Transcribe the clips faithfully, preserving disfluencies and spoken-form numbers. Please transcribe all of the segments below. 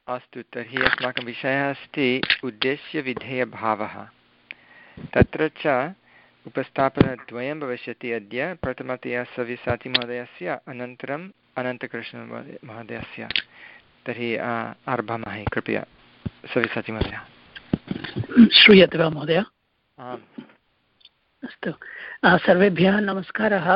अस्तु, तर्हि अस्माकं विषयः अस्ति उद्देश्यविधेयभावः। तत्र च उपस्थापनद्वयं भविष्यति अद्य, प्रथमतया सव्यसाचिमहोदयस्य, अनन्तरम् अनन्तकृष्णमहोदयस्य। तर्हि आरभामहे, कृपया सव्यसाचिमहोदय। श्रूयते वा महोदय? आम्। अस्तु, सर्वेभ्यः नमस्कारः।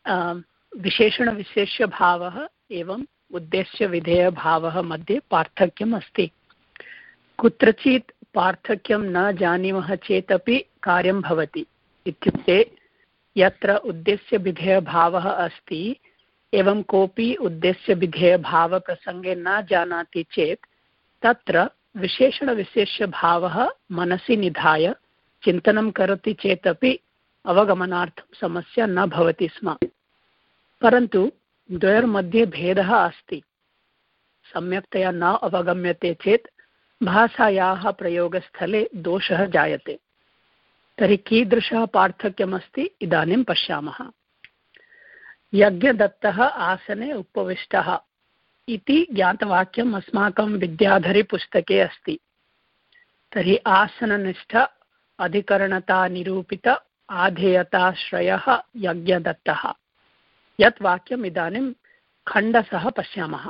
विशेषणविशेष्यभावः एवं उद्देश्यविधेयभावः मध्ये पार्थक्यम् अस्ति। कुत्रचित् पार्थक्यं न जानीमः चेदपि कार्यं भवति। इत्युक्ते यत्र उद्देश्यविधेयभावः अस्ति एवं कोऽपि उद्देश्यविधेयभावप्रसङ्गे न जानाति चेत् तत्र विशेषणविशेष्यभावः मनसि निधाय चिन्तनं करोति चेदपि अवगमनार्थं समस्या न भवति स्म। परन्तु द्वयोर्मध्ये भेदः अस्ति। सम्यक्तया न अवगम्यते चेत् भाषायाः प्रयोगस्थले दोषः जायते। तर्हि कीदृशः पार्थक्यमस्ति इदानीं पश्यामः। यज्ञदत्तः आसने उपविष्टः इति ज्ञातवाक्यम् अस्माकं विद्याधरीपुस्तके अस्ति। तर्हि आसननिष्ठ अधिकरणता निरूपित आधेयताश्रयः यज्ञदत्तः। यत् वाक्यम् इदानीं खण्डसः पश्यामः।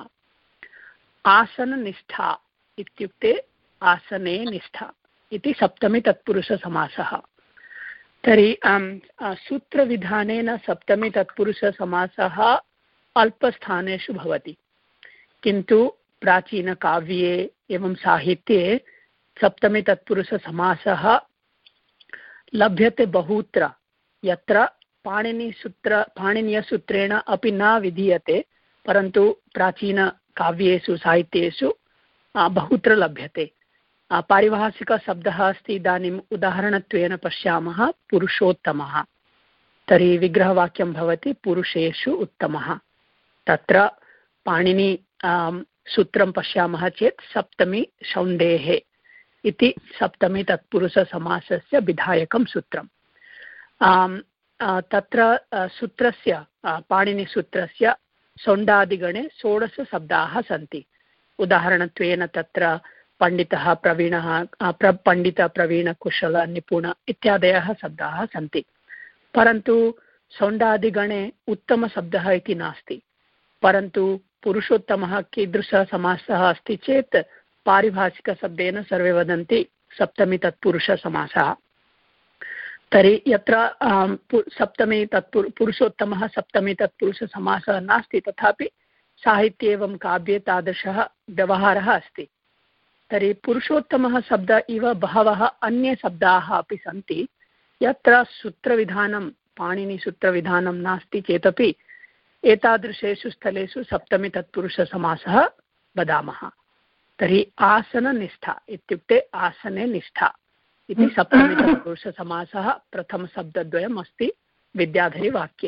आसननिष्ठा इत्युक्ते आसने निष्ठा इति सप्तमी तत्पुरुषसमासः। तर्हि सूत्रविधानेन सप्तमी तत्पुरुषसमासः अल्पस्थानेषु भवति, किन्तु प्राचीनकाव्ये एवं साहित्ये सप्तमी तत्पुरुषसमासः लभ्यते बहुत्र, यत्र पाणिनिसूत्र पाणिनीयसूत्रेण अपि न विधीयते, परन्तु प्राचीनकाव्येषु साहित्येषु बहुत्र लभ्यते। पारिभाषिकशब्दः अस्ति। इदानीम् उदाहरणत्वेन पश्यामः, पुरुषोत्तमः। तर्हि विग्रहवाक्यं भवति पुरुषेषु उत्तमः। तत्र पाणिनि सूत्रं पश्यामः चेत् सप्तमी शौण्डेः इति सप्तमी तत्पुरुषसमासस्य विधायकं सूत्रम्। तत्र सूत्रस्य पाणिनिसूत्रस्य सौण्डादिगणे षोडशशब्दाः सन्ति। उदाहरणत्वेन तत्र पण्डितः, प्रवीणः, प्र पण्डित, प्रवीण, कुशल, निपुण इत्यादयः शब्दाः सन्ति। परन्तु सौण्डादिगणे उत्तमशब्दः इति नास्ति। परन्तु पुरुषोत्तमः कीदृशः समासः अस्ति चेत् पारिभाषिकशब्देन सर्वे वदन्ति सप्तमी तत्पुरुषसमासः। तर्हि यत्र सप्तमी तत्पुर पुरुषोत्तमः सप्तमी तत्पुरुषसमासः नास्ति, तथापि साहित्ये एवं काव्ये तादृशः व्यवहारः अस्ति। तर्हि पुरुषोत्तमः शब्द इव बहवः अन्ये शब्दाः अपि सन्ति, यत्र सूत्रविधानं पाणिनिसूत्रविधानं नास्ति चेदपि एतादृशेषु स्थलेषु सप्तमी तत्पुरुषसमासः वदामः। तर्हि आसननिष्ठा इत्युक्ते आसने निष्ठा इति सप्तमी तत्पुरुषसमासः प्रथमशब्दद्वयम् अस्ति विद्याधरीवाक्ये।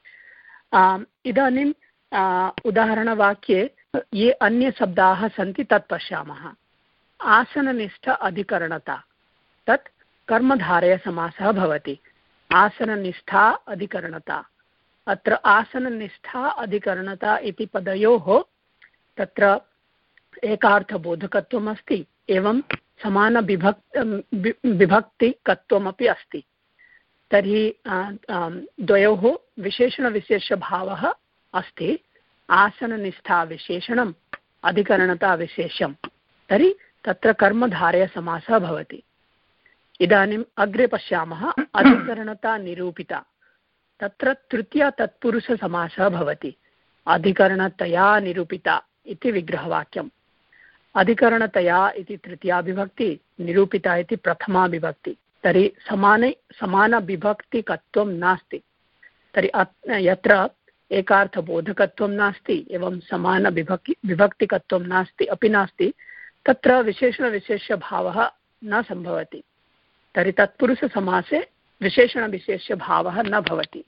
इदानीम् उदाहरणवाक्ये ये अन्यशब्दाः सन्ति तत् पश्यामः। आसननिष्ठ अधिकरणता, तत् कर्मधारयसमासः भवति। आसननिष्ठा अधिकरणता, अत्र आसननिष्ठा अधिकरणता इति पदयोः तत्र एकार्थबोधकत्वम् अस्ति, एवं समानविभक् विभक्तिकत्वमपि अस्ति। तर्हि द्वयोः विशेषणविशेषभावः अस्ति। आसननिष्ठा विशेषणम्, अधिकरणता विशेषं। तर्हि तत्र कर्मधारयसमासः भवति। इदानीम् अग्रे पश्यामः। अधिकरणता निरूपिता, तत्र तृतीया तत्पुरुषसमासः भवति। अधिकरणतया निरूपिता इति विग्रहवाक्यम्। अधिकरणतया इति तृतीया विभक्ति, निरूपिता इति प्रथमा विभक्ति। तर्हि समाने समानविभक्तिकत्वं नास्ति। तर्हि यत्र एकार्थबोधकत्वं नास्ति एवं समानविभक्ति विभक्तिकत्वं नास्ति अपि नास्ति, तत्र विशेषणविशेष्यभावः न सम्भवति। तर्हि तत्पुरुषसमासे विशेषणविशेष्यभावः न भवति।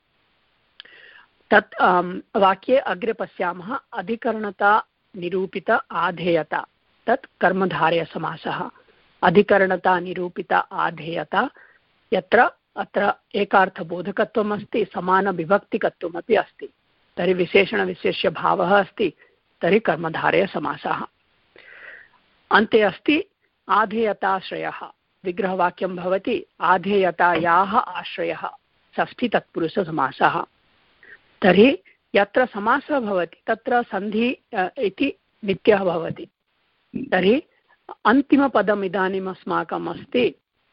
तत् वाक्ये अग्रे पश्यामः। अधिकरणता निरूपित आधेयता, तत् कर्मधारयसमासः। अधिकरणता निरूपित आधेयता, यत्र अत्र एकार्थबोधकत्वम् अस्ति, समानविभक्तिकत्वमपि अस्ति। तर्हि विशेषणविशेष्यभावः अस्ति, तर्हि कर्मधारयसमासः। अन्ते अस्ति आधेयताश्रयः, विग्रहवाक्यं भवति आधेयतायाः आश्रयः, षष्ठी तत्पुरुषसमासः। तर्हि यत्र समासः भवति तत्र सन्धि इति नित्यः भवति। तर्हि अन्तिमपदम् इदानीम् अस्माकम् अस्ति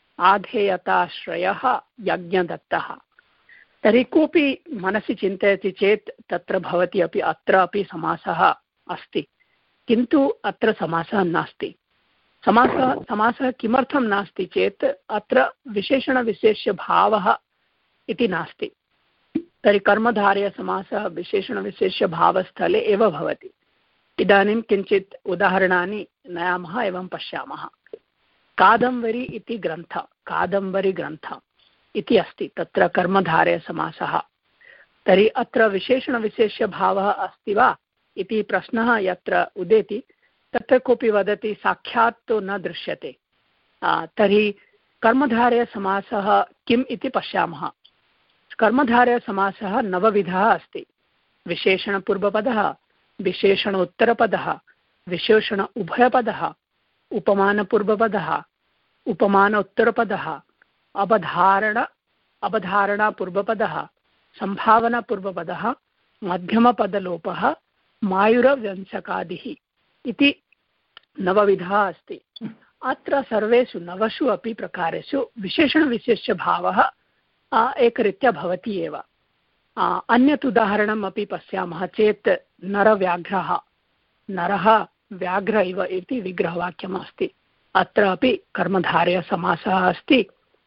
आधेयताश्रयः यज्ञदत्तः। तर्हि कोऽपि मनसि चिन्तयति चेत् तत्र भवति अपि अत्र अपि समासः अस्ति, किन्तु अत्र समासः नास्ति। समासः समासः किमर्थं नास्ति चेत् अत्र विशेषणविशेष्यभावः इति नास्ति। तर्हि कर्मधारयसमासः विशेषणविशेष्यभावस्थले एव भवति। इदानीं किञ्चित् उदाहरणानि नयामः एवं पश्यामः। कादम्बरी इति ग्रन्थ, कादम्बरी ग्रन्थ इति अस्ति, तत्र कर्मधारयसमासः। तर्हि अत्र विशेषणविशेष्यभावः अस्ति वा इति प्रश्नः यत्र उदेति, तत्र कोऽपि वदति साक्षात् तु न दृश्यते। तर्हि कर्मधारयसमासः किम् इति पश्यामः। कर्मधारयसमासः नवविधः अस्ति। विशेषणपूर्वपदः, विशेषण उत्तरपदः, विशेषण उभयपदः, उपमानपूर्वपदः, उपमान उत्तरपदः, अवधारण अवधारणापूर्वपदः, सम्भावनापूर्वपदः, मध्यमपदलोपः, मायुरव्यंजकादिः इति नवविधः अस्ति। अत्र सर्वेषु नवसु अपि प्रकारेषु विशेषणविशेष्यभावः एकरीत्या भवति एव। अन्यत् उदाहरणम् अपि पश्यामः चेत् नरव्याघ्रः, नरः व्याघ्र इव इति विग्रहवाक्यम् अस्ति। अत्र अपि कर्मधारयसमासः अस्ति,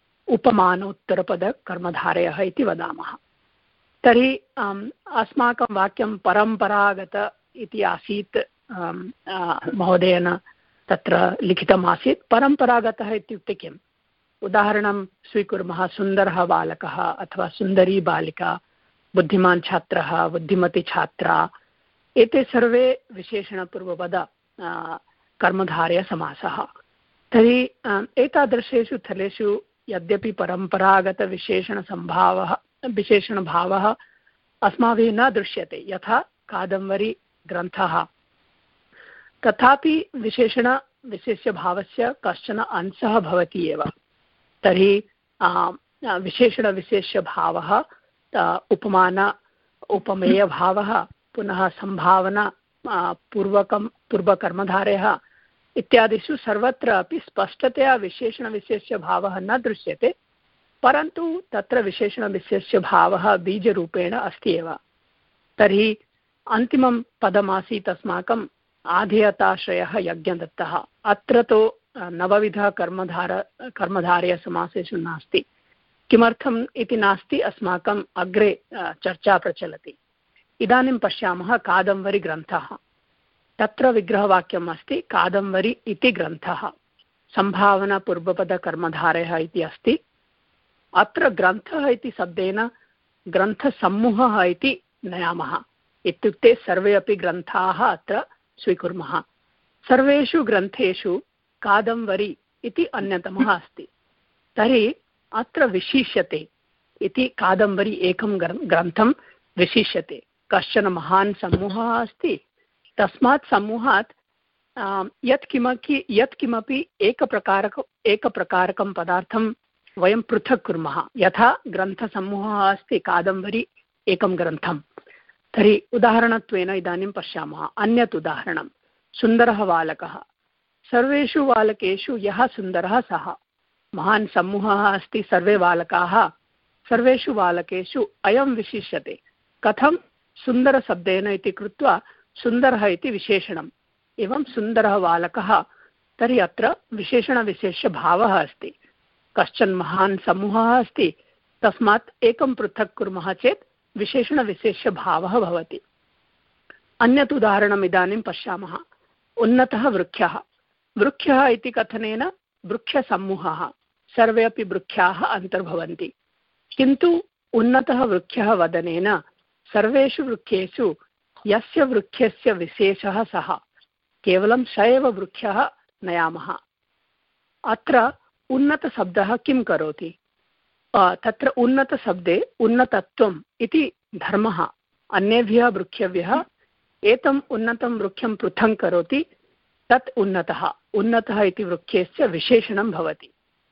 उपमानोत्तरपदकर्मधारयः इति वदामः। तर्हि अस्माकं वाक्यं परम्परागत इति आसीत्, महोदयेन तत्र लिखितमासीत्। परम्परागतः इत्युक्ते किम्? उदाहरणं स्वीकुर्मः, सुन्दरः बालकः अथवा सुन्दरी बालिका, बुद्धिमान् छात्रः, बुद्धिमती छात्रा, एते सर्वे विशेषणपूर्वपद कर्मधारयसमासः। तर्हि एतादृशेषु स्थलेषु यद्यपि परम्परागतविशेषणसम्भावः विशेषणभावः अस्माभिः न दृश्यते, यथा कादम्बरी ग्रन्थः, तथापि विशेषणविशेष्यभावस्य कश्चन अंशः भवति एव। तर्हि विशेषणविशेष्यभावः, उपमान उपमेयभावः, पुनः सम्भावना पूर्वकं पूर्वकर्मधारयः इत्यादिषु सर्वत्र अपि स्पष्टतया विशेषणविशेष्यभावः न दृश्यते, परन्तु तत्र विशेषणविशेष्यभावः बीजरूपेण अस्ति एव। तर्हि अन्तिमं पदमासीत् अस्माकम् आधेयताश्रयः यज्ञदत्तः। अत्र तु नवविधः कर्मधार कर्मधारयसमासेषु नास्ति। किमर्थम् इति नास्ति, अस्माकम् अग्रे चर्चा प्रचलति। इदानीं पश्यामः कादम्बरी ग्रन्थः। तत्र विग्रहवाक्यम् अस्ति कादम्बरी इति ग्रन्थः, सम्भावनापूर्वपदकर्मधारयः इति अस्ति। अत्र ग्रन्थः इति शब्देन ग्रन्थसमूहः इति नयामः, इत्युक्ते सर्वे अपि ग्रन्थाः अत्र स्वीकुर्मः। सर्वेषु ग्रन्थेषु कादम्बरी इति अन्यतमः अस्ति। तर्हि अत्र विशिष्यते इति, कादम्बरी एकं ग्रन्थं विशिष्यते, कश्चन महान् समूहः अस्ति। तस्मात् समूहात् यत्किमपि यत्किमपि एकप्रकारक एकप्रकारकं पदार्थं वयं पृथक् कुर्मः। यथा ग्रन्थसमूहः अस्ति कादम्बरी एकं ग्रन्थं, तर्हि उदाहरणत्वेन इदानीं पश्यामः। अन्यत् उदाहरणं, सुन्दरः बालकः। सर्वेषु बालकेषु यः सुन्दरः सः, महान् समूहः अस्ति, सर्वे बालकाः। सर्वेषु बालकेषु अयं विशिष्यते। कथं? सुन्दरशब्देन इति कृत्वा सुन्दरः इति विशेषणम्, एवं सुन्दरः बालकः। तर्हि अत्र विशेषणविशेष्यभावः अस्ति। कश्चन महान् समूहः अस्ति, तस्मात् एकं पृथक् कुर्मः चेत् विशेषणविशेष्यभावः भवति। अन्यत् उदाहरणम् इदानीं पश्यामः। उन्नतः वृक्षः। वृक्षः इति कथनेन वृक्षसमूहः, सर्वे अपि वृक्षाः अन्तर्भवन्ति, किन्तु उन्नतः वृक्षः वदनेन सर्वेषु वृक्षेषु यस्य वृक्षस्य विशेषः सः, केवलं स एव वृक्षः नयामः। अत्र उन्नतशब्दः किं करोति? तत्र उन्नतशब्दे उन्नतत्वम् इति धर्मः अन्येभ्यः वृक्षेभ्यः एतम् उन्नतं वृक्षं पृथक् करोति, तत् उन्नतः उन्नतः इति वृक्षस्य विशेषणं भवति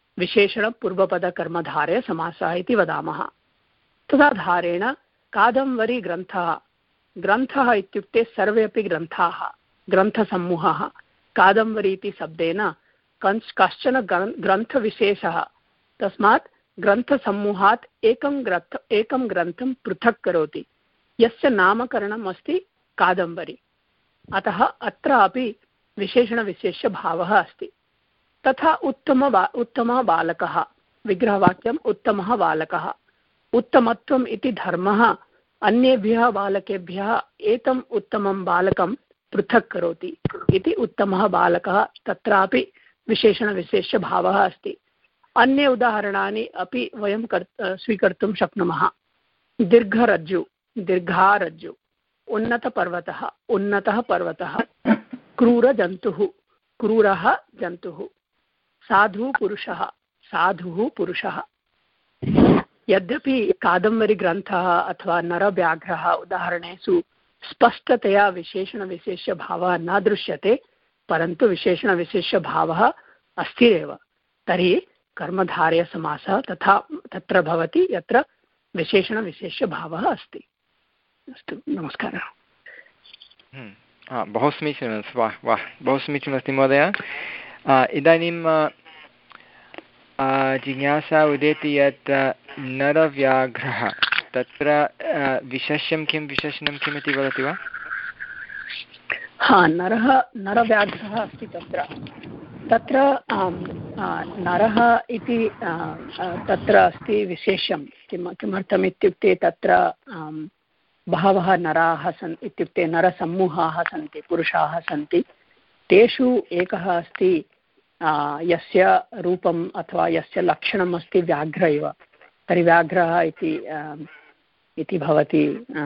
विशेषणपूर्वपदकर्मधारयसमासः इति वदामः। तथा धारेण कादम्बरी ग्रन्थः ग्रन्थः इत्युक्ते सर्वे अपि ग्रन्थाः ग्रन्थसमूहः कादम्बरी इति शब्देन कञ्च कश्चन ग्रन्थविशेषः तस्मात् ग्रन्थसमूहात् एकं ग्रन्थ एकं ग्रन्थं पृथक् करोति यस्य नामकरणम् अस्ति कादम्बरी। अतः अत्र अपि विशेषणविशेष्यभावः अस्ति। तथा उत्तम बा उत्तमः बालकः विग्रहवाक्यम् उत्तमः बालकः उत्तमत्वम् इति धर्मः अन्येभ्यः बालकेभ्यः एतम् उत्तमं बालकं पृथक् करोति इति उत्तमः बालकः तत्रापि विशेषणविशेष्यभावः अस्ति। अन्य उदाहरणानि अपि वयं कर् स्वीकर्तुं शक्नुमः। दीर्घरज्जु दीर्घारज्जु उन्नतपर्वतः उन्नतः पर्वतः क्रूरजन्तुः क्रूरः जन्तुः साधुः पुरुषः साधुः पुरुषः। यद्यपि कादम्बरीग्रन्थः अथवा नरव्याघ्रः उदाहरणेषु स्पष्टतया विशेषणविशेष्यभावः न दृश्यते परन्तु विशेषणविशेष्यभावः अस्तिरेव तर्हि कर्मधारयसमासः तथा तत्र भवति यत्र विशेषणविशेष्यभावः अस्ति। अस्तु नमस्कारः। बहु समीचीनमस्ति वाह वाह बहु समीचीनमस्ति महोदय। इदानीं जिज्ञासा उदेति यत् नरव्याघ्रः तत्र विशेष्यं किं विशेषणं किम् इति वदति वा? हा नरः नरव्याघ्रः अस्ति तत्र तत्र नरः इति तत्र अस्ति विशेषं किम किमर्थम् इत्युक्ते तत्र बहवः नराः सन् इत्युक्ते नरसमूहाः सन्ति पुरुषाः सन्ति तेषु एकः अस्ति यस्य रूपम् अथवा यस्य लक्षणम् अस्ति व्याघ्र इव तर्हि व्याघ्रः इति इति भवति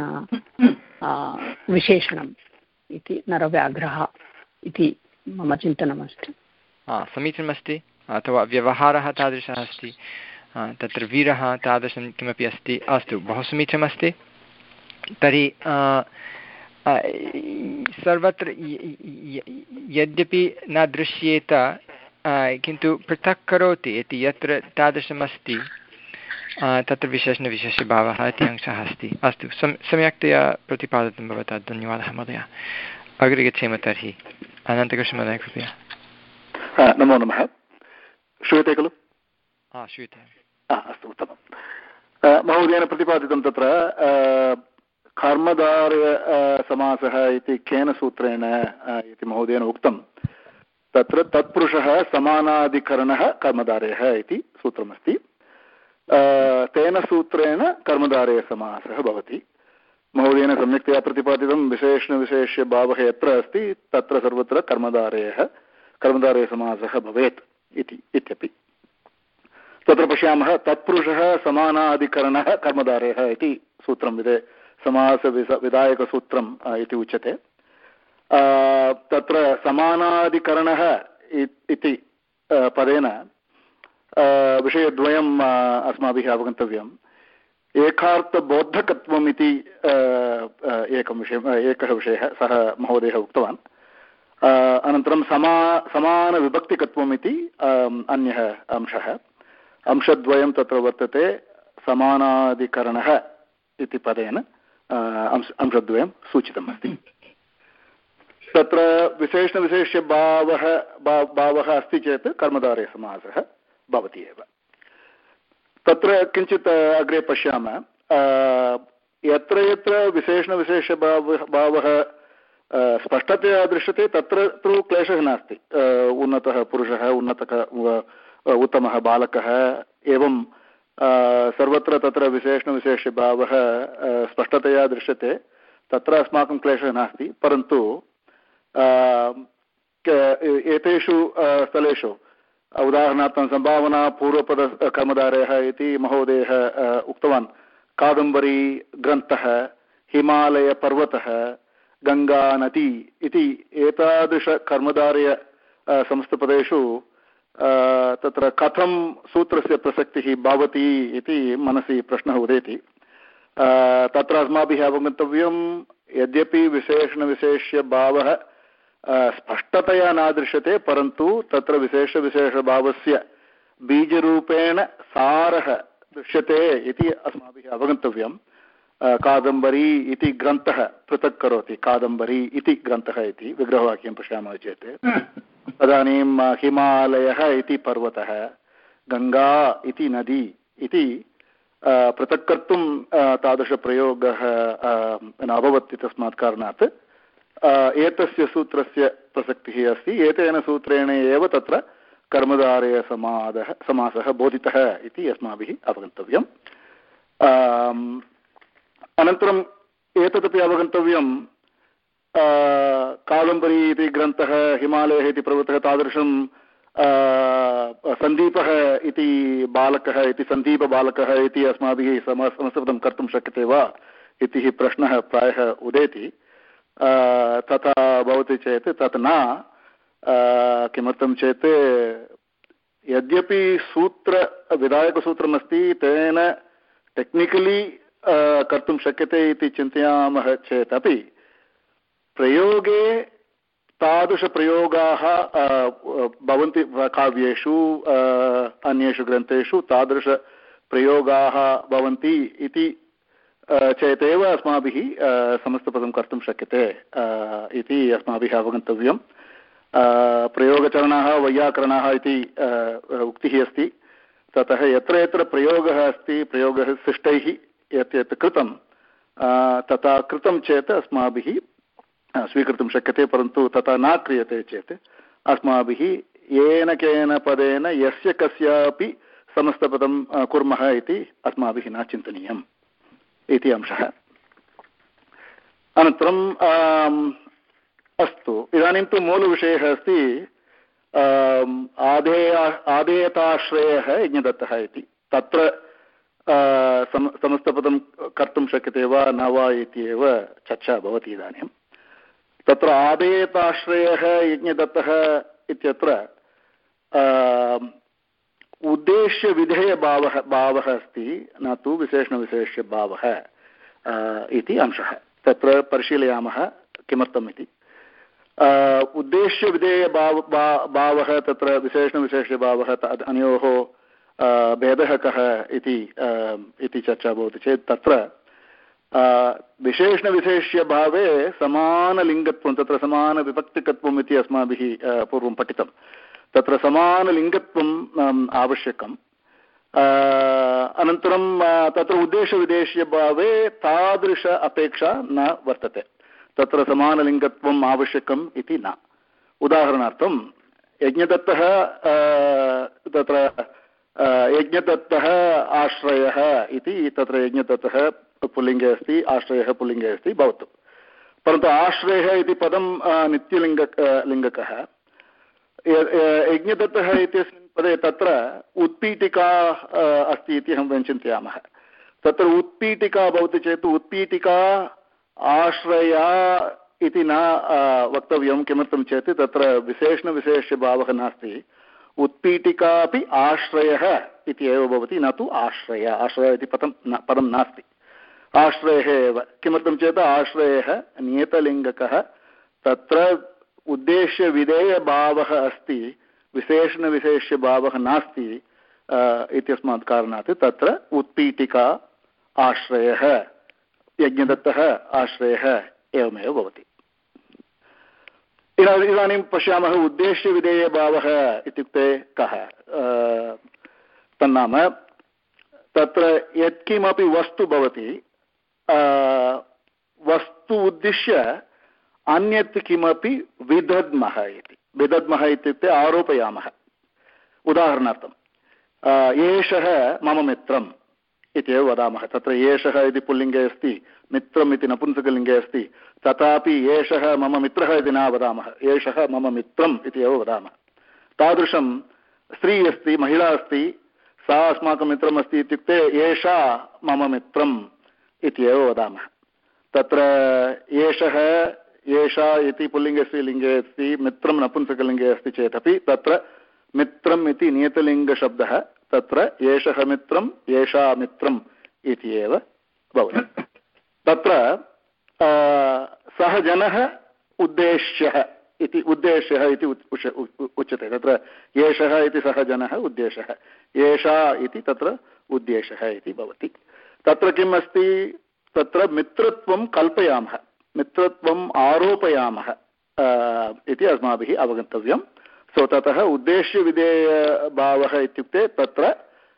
विशेषणम् इति नरव्याघ्रः इति मम चिन्तनमस्ति। समीचीनमस्ति अथवा व्यवहारः तादृशः अस्ति तत्र वीरः तादृशं किमपि अस्ति। अस्तु बहु समीचीनमस्ति। तर्हि सर्वत्र यद्यपि न दृश्येत किन्तु पृथक् करोति इति यत्र तादृशमस्ति तत्र विशेषणविशेषभावः इति अंशः अस्ति। अस्तु सम् सम्यक्तया प्रतिपादितं भवता धन्यवादः महोदय। अग्रे गच्छेम तर्हि अनन्तकृष्णमहोदय कृपया। नमो नमः। श्रूयते खलु? हा श्रूयते। अस्तु उत्तमं। महोदयेन प्रतिपादितं तत्र कर्मधारय समासः इति केन सूत्रेण इति महोदयेन उक्तं तत्र तत्पुरुषः समानाधिकरणः कर्मधारयः इति सूत्रमस्ति। तेन सूत्रेण कर्मधारयसमासः भवति। महोदयेन सम्यक्तया प्रतिपादितं विशेषणविशेष्यभावः यत्र अस्ति तत्र सर्वत्र कर्मधारयः कर्मधारयसमासः भवेत् इति इत्यपि तत्र पश्यामः तत्पुरुषः समानाधिकरणः कर्मधारयः इति सूत्रं विदे समासविधायकसूत्रम् इति उच्यते। तत्र समानाधिकरणः इति पदेन विषयद्वयम् अस्माभिः अवगन्तव्यम्। एकार्थबोधकत्वम् इति एकं विषयः एकः विषयः सः महोदयः उक्तवान्। अनन्तरं समा समानविभक्तिकत्वम् इति अन्यः अंशः। अंशद्वयं तत्र वर्तते। समानाधिकरणः इति पदेन अंश अंशद्वयं सूचितमस्ति। तत्र विशेषणविशेष्यभावः भावः अस्ति चेत् कर्मधारयसमासः भवति एव। तत्र किञ्चित् अग्रे पश्यामः। यत्र यत्र विशेषणविशेषभावः भावः स्पष्टतया दृश्यते तत्र तु क्लेशः नास्ति। उन्नतः पुरुषः उन्नतः उत्तमः बालकः एवं सर्वत्र तत्र विशेषणविशेष्यभावः स्पष्टतया दृश्यते तत्र अस्माकं क्लेशः नास्ति। परन्तु एतेषु स्थलेषु उदाहरणार्थं सम्भावना पूर्वपद कर्मधारयः इति महोदयः उक्तवान्। कादम्बरी ग्रन्थः हिमालयपर्वतः गङ्गानदी इति एतादृशकर्मधारय संस्थपदेषु तत्र कथं सूत्रस्य प्रसक्तिः भवति इति मनसि प्रश्नः उदेति। तत्र अस्माभिः अवगन्तव्यं यद्यपि विशेषणविशेष्यभावः स्पष्टतया न दृश्यते, परन्तु तत्र विशेषविशेषभावस्य बीजरूपेण सारः दृश्यते इति अस्माभिः अवगन्तव्यं। कादम्बरी इति ग्रन्थः पृथक् करोति, कादम्बरी इति ग्रन्थः इति विग्रहवाक्यं पश्यामः चेत् तदानीं हिमालयः इति पर्वतः, गङ्गा इति नदी इति पृथक् कर्तुं तादृशप्रयोगः न अभवत्। तस्मात् कारणात् एतस्य सूत्रस्य प्रसक्तिः अस्ति। एतेन सूत्रेण एव तत्र कर्मधारयसमादः समासः बोधितः इति अस्माभिः अवगन्तव्यम्। अनन्तरम् एतदपि अवगन्तव्यं, कादम्बरी इति ग्रन्थः, हिमालयः इति पर्वतः, तादृशं सन्दीपः इति बालकः इति सन्दीपबालकः इति अस्माभिः सम संस्कृतं कर्तुं शक्यते वा इति प्रश्नः प्रायः उदेति। तथा भवति चेत् तत् न। किमर्थं चेत् यद्यपि सूत्र विधायकसूत्रमस्ति तेन टेक्निकलि कर्तुं शक्यते इति चिन्तयामः चेदपि प्रयोगे तादृशप्रयोगाः भवन्ति काव्येषु अन्येषु ग्रन्थेषु तादृशप्रयोगाः भवन्ति इति चेतेव अस्माभिः समस्तपदं कर्तुं शक्यते इति अस्माभिः अवगन्तव्यं। प्रयोगचरणाः वैयाकरणाः इति उक्तिः अस्ति। ततः यत्र यत्र प्रयोगः अस्ति, प्रयोगः शिष्टैः यत् यत् कृतं तथा कृतं चेत् अस्माभिः स्वीकर्तुं शक्यते, परन्तु तथा न क्रियते चेत् अस्माभिः येन केन पदेन यस्य कस्यापि समस्तपदं कुर्मः इति अस्माभिः न चिन्तनीयम् इति अंशः। अनन्तरं अस्तु, इदानीं तु मूलविषयः अस्ति आधेय आधेयताश्रयः यज्ञदत्तः इति। तत्र सम समस्तपदं कर्तुं शक्यते वा न वा इति एव चर्चा भवति इदानीं। तत्र आधेयताश्रयः यज्ञदत्तः इत्यत्र उद्देश्यविधेयभावः भावः अस्ति, न तु विशेषणविशेष्यभावः इति अंशः। तत्र परिशीलयामः किमर्थम् इति। उद्देश्यविधेयभाव भावः तत्र विशेषणविशेष्यभावः अनयोः भेदः कः इति इति चर्चा भवति चेत् तत्र विशेषणविशेष्यभावे समानलिङ्गत्वं, तत्र समानविभक्तिकत्वम् इति अस्माभिः पूर्वं पठितं। तत्र समानलिङ्गत्वम् आवश्यकम्। अनन्तरं तत्र उद्देशविदेशीयभावे तादृश अपेक्षा न वर्तते। तत्र समानलिङ्गत्वम् आवश्यकम् इति न। उदाहरणार्थं यज्ञदत्तः तत्र यज्ञदत्तः आश्रयः इति, तत्र यज्ञदत्तः पुल्लिङ्गे अस्ति, आश्रयः पुल्लिङ्गे अस्ति भवतु, परन्तु आश्रयः इति पदं नित्यलिङ्ग लिङ्गकः। यज्ञदत्तः इत्यस्मिन् पदे तत्र उत्पीठिका अस्ति इति अहं चिन्तयामः। तत्र उत्पीठिका भवति चेत् उत्पीठिका आश्रया इति न वक्तव्यं। किमर्थं चेत् तत्र विशेषणविशेष्यभावः नास्ति। उत्पीठिकापि आश्रयः इति एव भवति, न तु आश्रय। आश्रय इति पदं न पदं नास्ति, आश्रयः एव। किमर्थं चेत् आश्रयः नियतलिङ्गकः, तत्र उद्देश्यविधेयभावः अस्ति, विशेषणविशेष्यभावः नास्ति। इत्यस्मात् कारणात् तत्र उत्पीठिका आश्रयः, यज्ञदत्तः आश्रयः एवमेव भवति। इदानीं पश्यामः उद्देश्यविधेयभावः इत्युक्ते कः। तन्नाम तत्र यत्किमपि वस्तु भवति, वस्तु उद्दिश्य अन्यत् किमपि विदद्मः इति। विदद्मः इत्युक्ते आरोपयामः। उदाहरणार्थं एषः मम मित्रम् इति एव वदामः। तत्र एषः इति पुल्लिङ्गे अस्ति, मित्रम् इति नपुंसकलिङ्गे अस्ति, तथापि एषः मम मित्रः इति न वदामः, एषः मम मित्रम् इति एव वदामः। तादृशं स्त्री अस्ति, महिला अस्ति, सा अस्माकं मित्रम् अस्ति इत्युक्ते एषा मम मित्रम् इति एव वदामः। तत्र एषः एषा इति पुल्लिङ्गे स्त्रीलिङ्गे अस्ति, मित्रं नपुंसकलिङ्गे अस्ति चेदपि तत्र मित्रम् इति नियतलिङ्गशब्दः, तत्र एषः मित्रम् एषा मित्रम् इति एव भवति। तत्र सः जनः उद्देश्यः इति उद्देश्यः इति उच्यते। तत्र एषः इति सः जनः उद्देश्यः, एषा इति तत्र उद्देश्यः इति भवति। तत्र किम् अस्ति, तत्र मित्रत्वं कल्पयामः, मित्रत्वम् आरोपयामः इति अस्माभिः अवगन्तव्यं। सो ततः उद्देश्यविधेयभावः इत्युक्ते तत्र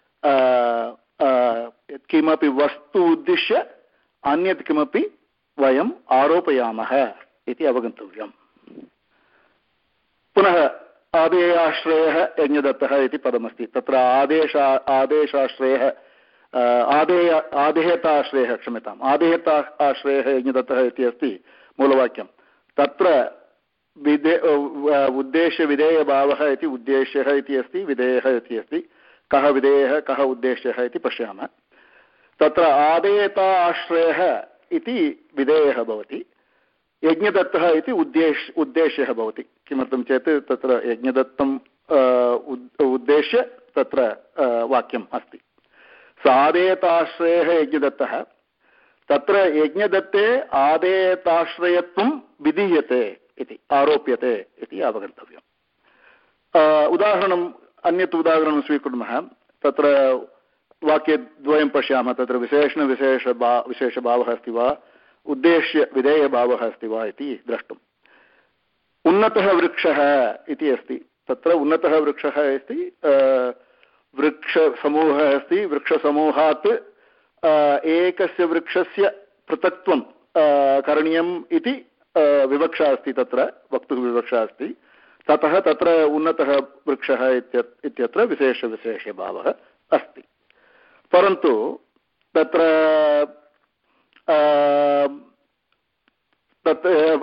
किमपि वस्तु उद्दिश्य अन्यत् किमपि वयम् आरोपयामः इति अवगन्तव्यम्। पुनः आदेयाश्रयः यज्ञदत्तः इति पदमस्ति। तत्र आदेश आदेशाश्रयः आदेय आदेयताश्रयः क्षम्यताम् आदेयता आश्रयः यज्ञदत्तः इति अस्ति मूलवाक्यं। तत्र विधे उद्देश्यविधेयभावः इति उद्देश्यः इति अस्ति, विधेयः इति अस्ति। कः विधेयः कः उद्देश्यः इति पश्यामः। तत्र आदेयता आश्रयः इति विधेयः भवति, यज्ञदत्तः इति उद्देश्य उद्देश्यः भवति। किमर्थं चेत् तत्र यज्ञदत्तम् उद्देश्य तत्र वाक्यम् अस्ति। स आदेयताश्रयः यज्ञदत्तः, तत्र यज्ञदत्ते आदेयताश्रयत्वं विधीयते इति आरोप्यते इति अवगन्तव्यम्। उदाहरणम् अन्यत् उदाहरणं स्वीकुर्मः। तत्र वाक्यद्वयं पश्यामः। तत्र विशेषणविशेषभा विशेषभावः अस्ति वा उद्देश्यविधेयभावः अस्ति वा इति द्रष्टुम्। उन्नतः वृक्षः इति अस्ति। तत्र उन्नतः वृक्षः अस्ति, वृक्षसमूहः अस्ति। वृक्षसमूहात् एकस्य वृक्षस्य पृथक्त्वं करणीयम् इति विवक्षा अस्ति, तत्र वक्तुः विवक्षा अस्ति। ततः तत्र उन्नतः वृक्षः इत्यत्र विशेषविशेषभावः अस्ति। परन्तु तत्र तत्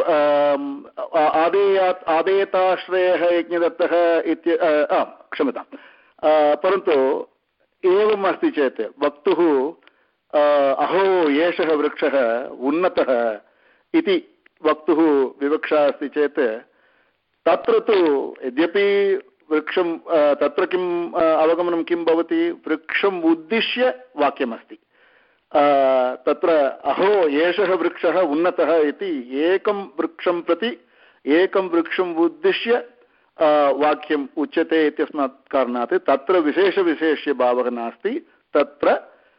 आदेयात् आदेयताश्रयः यज्ञदत्तः इत्य क्षम्यताम् परन्तु एवम् अस्ति चेत् वक्तुः अहो एषः वृक्षः उन्नतः इति वक्तुः विवक्षा अस्ति चेत् तत्र तु यद्यपि वृक्षं तत्र किम् अवगमनं किं भवति, वृक्षम् उद्दिश्य वाक्यमस्ति। तत्र अहो एषः वृक्षः उन्नतः इति एकं वृक्षं प्रति एकं वृक्षम् उद्दिश्य वाक्यम् उच्यते इत्यस्मात् कारणात् तत्र विशेषविशेष्यभावः नास्ति, तत्र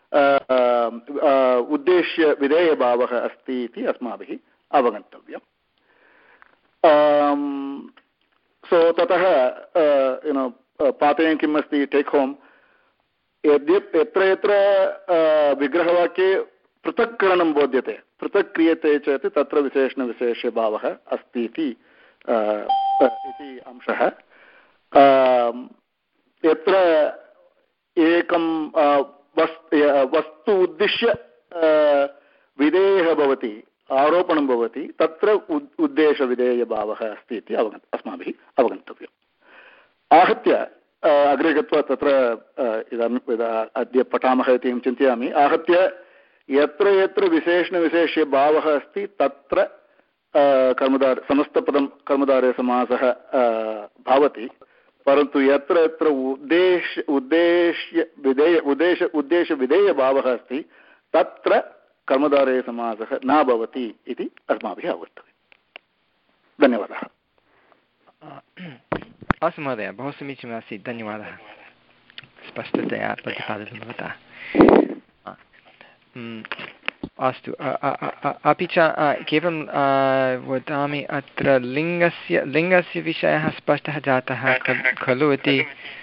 उद्देश्यविधेयभावः अस्ति इति अस्माभिः अवगन्तव्यम्। सो ततः यु नो पाठेन किम् अस्ति, टेक् होम्, यद्यप् यत्र यत्र विग्रहवाक्ये पृथक्करणं बोध्यते, पृथक् क्रियते चेत् तत्र विशेषणविशेष्यभावः अस्ति इति इति अंशः। यत्र एकं वस्तु उद्दिश्य विधेयः भवति, आरोपणं भवति, तत्र उद्देशविधेयभावः अस्ति इति अवगन् अस्माभिः अवगन्तव्यम्। आहत्य अग्रे गत्वा तत्र इदानीं अद्य पठामः इति अहं चिन्तयामि। आहत्य यत्र यत्र विशेषणविशेष्यभावः अस्ति तत्र कर्मधार समस्तपदं कर्मधारे समासः भवति, परन्तु यत्र यत्र उद्देश्य उद्देश्य विधेय उद्देश उद्देशविधेयभावः अस्ति तत्र कर्मधारे समासः न भवति इति अस्माभिः अवगन्तव्यम्। धन्यवादः। अस्तु महोदय, बहु समीचीनम् आसीत्, धन्यवादः स्पष्टतया प्रतिपादितं भवता। अस्तु, अपि च केवलं वदामि, अत्र लिङ्गस्य लिङ्गस्य विषयः स्पष्टः जातः खलु इति।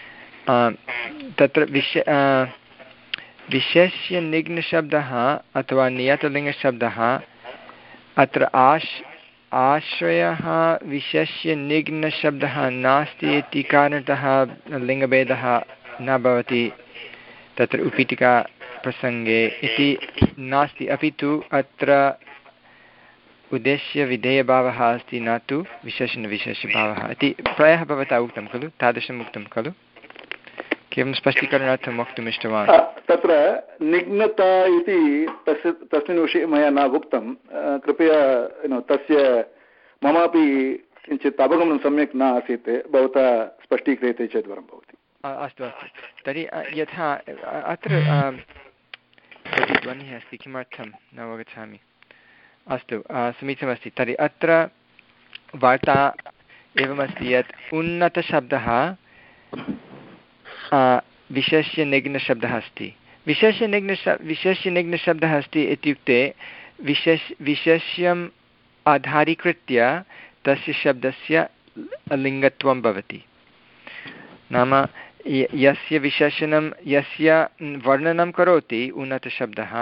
तत्र विषय विशेष्य निघ्नशब्दः अथवा नियतलिङ्गशब्दः, अत्र आश् आश्रयः विशेष्य निघ्नशब्दः नास्ति इति कारणतः लिङ्गभेदः न भवति तत्र उपीठिका प्रसङ्गे इति नास्ति, अपि तु अत्र उद्देश्यविधेयभावः अस्ति, न तु विशेषणविशेषभावः इति प्रायः भवता उक्तं खलु, तादृशम् उक्तं खलु। केवलं स्पष्टीकरणार्थं वक्तुम् इष्टवान्। तत्र निघ्नता इति तस्य तस्मिन् विषये मया न उक्तं, कृपया तस्य ममापि किञ्चित् अवगमनं सम्यक् न आसीत्, भवता स्पष्टीक्रियते चेत् वरं भवति। अस्तु अस्तु, तर्हि यथा अत्र ध्वनिः अस्ति, किमर्थं न अवगच्छामि। अस्तु, समीचीनमस्ति। तर्हि अत्र वार्ता एवमस्ति यत् उन्नतशब्दः विशेष्यनिघ्नशब्दः अस्ति। विशेष्यनिघ्नश विशेष्यनिघ्नशब्दः अस्ति इत्युक्ते विशेष विशेष्यम् आधारीकृत्य तस्य शब्दस्य लिङ्गत्वं भवति। नाम यस्य विशेषणं यस्य वर्णनं करोति उन्नतशब्दः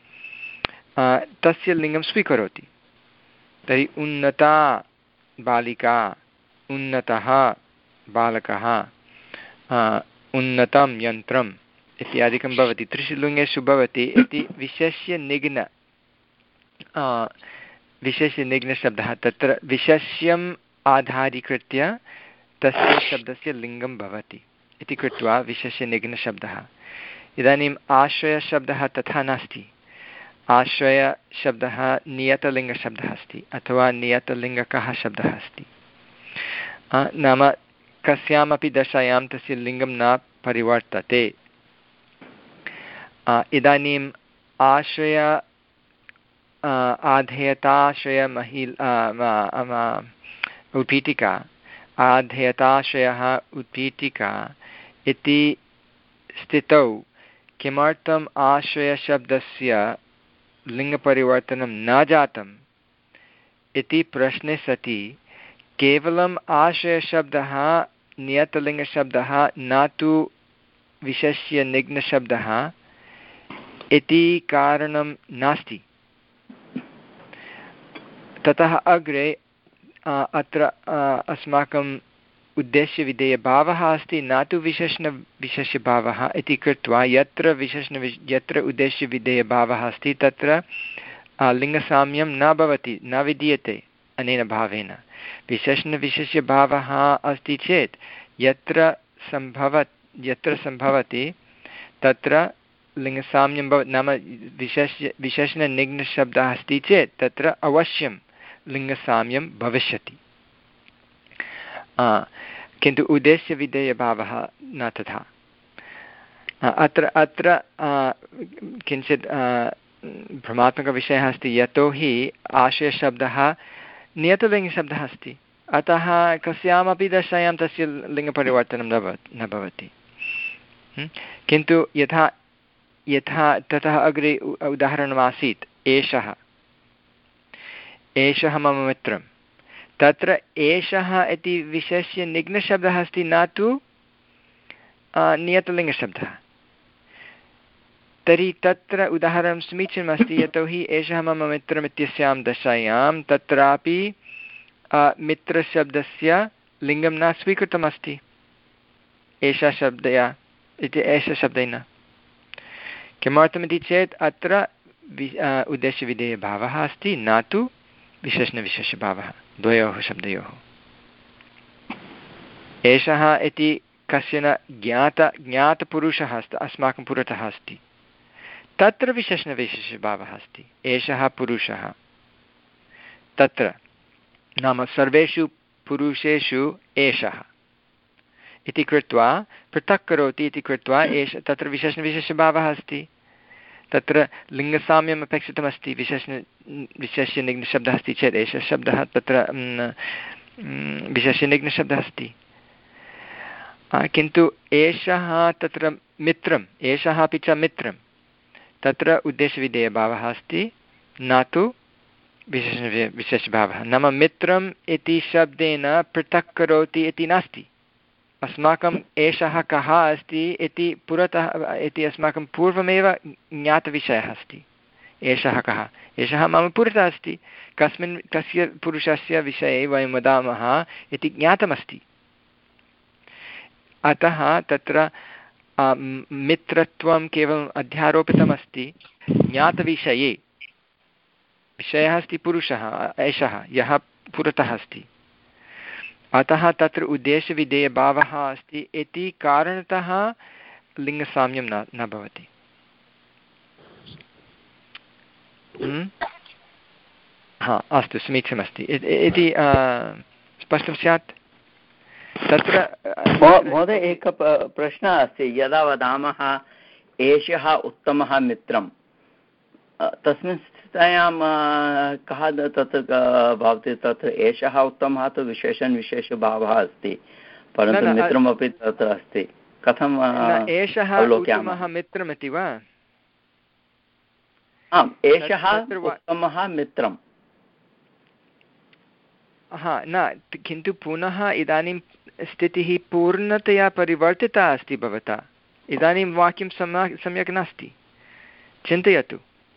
तस्य लिङ्गं स्वीकरोति। तर्हि उन्नता बालिका, उन्नतः बालकः, उन्नतं यन्त्रम् इत्यादिकं भवति, त्रिषु लिङ्गेषु भवति इति विशेष्यनिघ्न विशेष्यनिघ्नशब्दः। तत्र विशेष्यम् आधारीकृत्य तस्य शब्दस्य लिङ्गं भवति इति कृत्वा विशेष्यनिघ्नशब्दः। इदानीम् आश्रयशब्दः तथा नास्ति। आश्रयशब्दः नियतलिङ्गशब्दः अस्ति अथवा नियतलिङ्गकः शब्दः अस्ति। नाम कस्यामपि दशायां तस्य लिङ्गं न परिवर्तते। इदानीम् आश्रय आधेयताश्रयमहिल उत्पीठिका, आधेयताश्रयः उत्पीठिका इति स्थितौ किमर्थम् आश्रयशब्दस्य लिङ्गपरिवर्तनं न जातम् इति प्रश्ने सति केवलम् आश्रयशब्दः नियतलिङ्गशब्दः न तु विशेष्यनिघ्नशब्दः इति कारणं नास्ति। ततः अग्रे अत्र अस्माकम् उद्देश्यविधेयभावः अस्ति, न तु विशेषणविशेष्यभावः इति कृत्वा यत्र विशेषण यत्र उद्देश्यविधेयभावः अस्ति तत्र लिङ्गसाम्यं न भवति, न विधीयते अनेन भावेन। विशेषणविशेष्यभावः अस्ति चेत् यत्र सम्भव यत्र सम्भवति तत्र लिङ्गसाम्यं भव नाम विशेष्य विशेषणनिघ्नशब्दः अस्ति चेत् तत्र अवश्यं लिङ्गसाम्यं भविष्यति। किन्तु उद्देश्यविधेयभावः न तथा। अत्र अत्र किञ्चित् भ्रमात्मकविषयः अस्ति, यतोहि आश्रयशब्दः नियतलिङ्गशब्दः अस्ति, अतः कस्यामपि दशायां तस्य लिङ्गपरिवर्तनं न भव न भवति। किन्तु यथा यथा ततः अग्रे उदाहरणमासीत् एषः एषः मम मित्रं, तत्र एषः इति विशेष्य निघ्नशब्दः अस्ति, न तु नियतलिङ्गशब्दः। तर्हि तत्र उदाहरणं समीचीनमस्ति, यतोहि एषः मम मित्रम् इत्यस्यां दशायां तत्रापि मित्रशब्दस्य लिङ्गं न स्वीकृतमस्ति एषः शब्दया इति एषः शब्देन। किमर्थमिति चेत् अत्र वि उद्देश्यविधेयभावः अस्ति, न तु विशेषणविशेषभावः द्वयोः शब्दयोः। एषः इति कश्चन ज्ञात ज्ञातपुरुषः अस्ति, अस्माकं पुरतः अस्ति, तत्र विशेषणविशेषभावः अस्ति। एषः पुरुषः तत्र नाम सर्वेषु पुरुषेषु एषः इति कृत्वा पृथक् करोति इति कृत्वा एष तत्र विशेषणविशेषभावः अस्ति। तत्र लिङ्गसाम्यम् अपेक्षितमस्ति। विशेषण विशेष्यनिघ्नशब्दः अस्ति चेत् एषः शब्दः तत्र विशेष्यनिघ्नशब्दः अस्ति। किन्तु एषः तत्र मित्रम्, एषः अपि च मित्रं, तत्र उद्देश्यविधेयभावः अस्ति, न तु विशेष विशेषभावः। नाम मित्रम् इति शब्देन पृथक् करोति इति नास्ति। अस्माकम् एषः कः अस्ति इति पुरतः इति अस्माकं पूर्वमेव ज्ञातविषयः अस्ति। एषः कः, एषः मम पुरतः अस्ति, कस्मिन् कस्य पुरुषस्य विषये वयं वदामः इति ज्ञातमस्ति। अतः तत्र मित्रत्वं केवलम् अध्यारोपितमस्ति ज्ञातविषये। विषयः अस्ति पुरुषः एषः यः पुरतः अस्ति, अतः तत्र उद्देश्यविधेयभावः अस्ति इति कारणतः लिङ्गसाम्यं न न भवति। हा अस्तु, समीचीनमस्ति इति स्पष्टं स्यात्। तत्र महोदय एकः प्रश्नः अस्ति, यदा वदामः एषः उत्तमः मित्रं, तस्मिन् व्यवस्थायां कः तत्र भवति तत्र एषः उत्तमः तु विशेषण विशेषभावः अस्ति परन्तु मित्रमपि तत्र अस्ति कथं एषः उत्तमः मित्रमिति वा आम् एषः उत्तमः मित्रं हा न किन्तु पुनः इदानीं स्थितिः पूर्णतया परिवर्तिता अस्ति भवता इदानीं वाक्यं सम्यक् सम्यक् नास्ति चिन्तयतु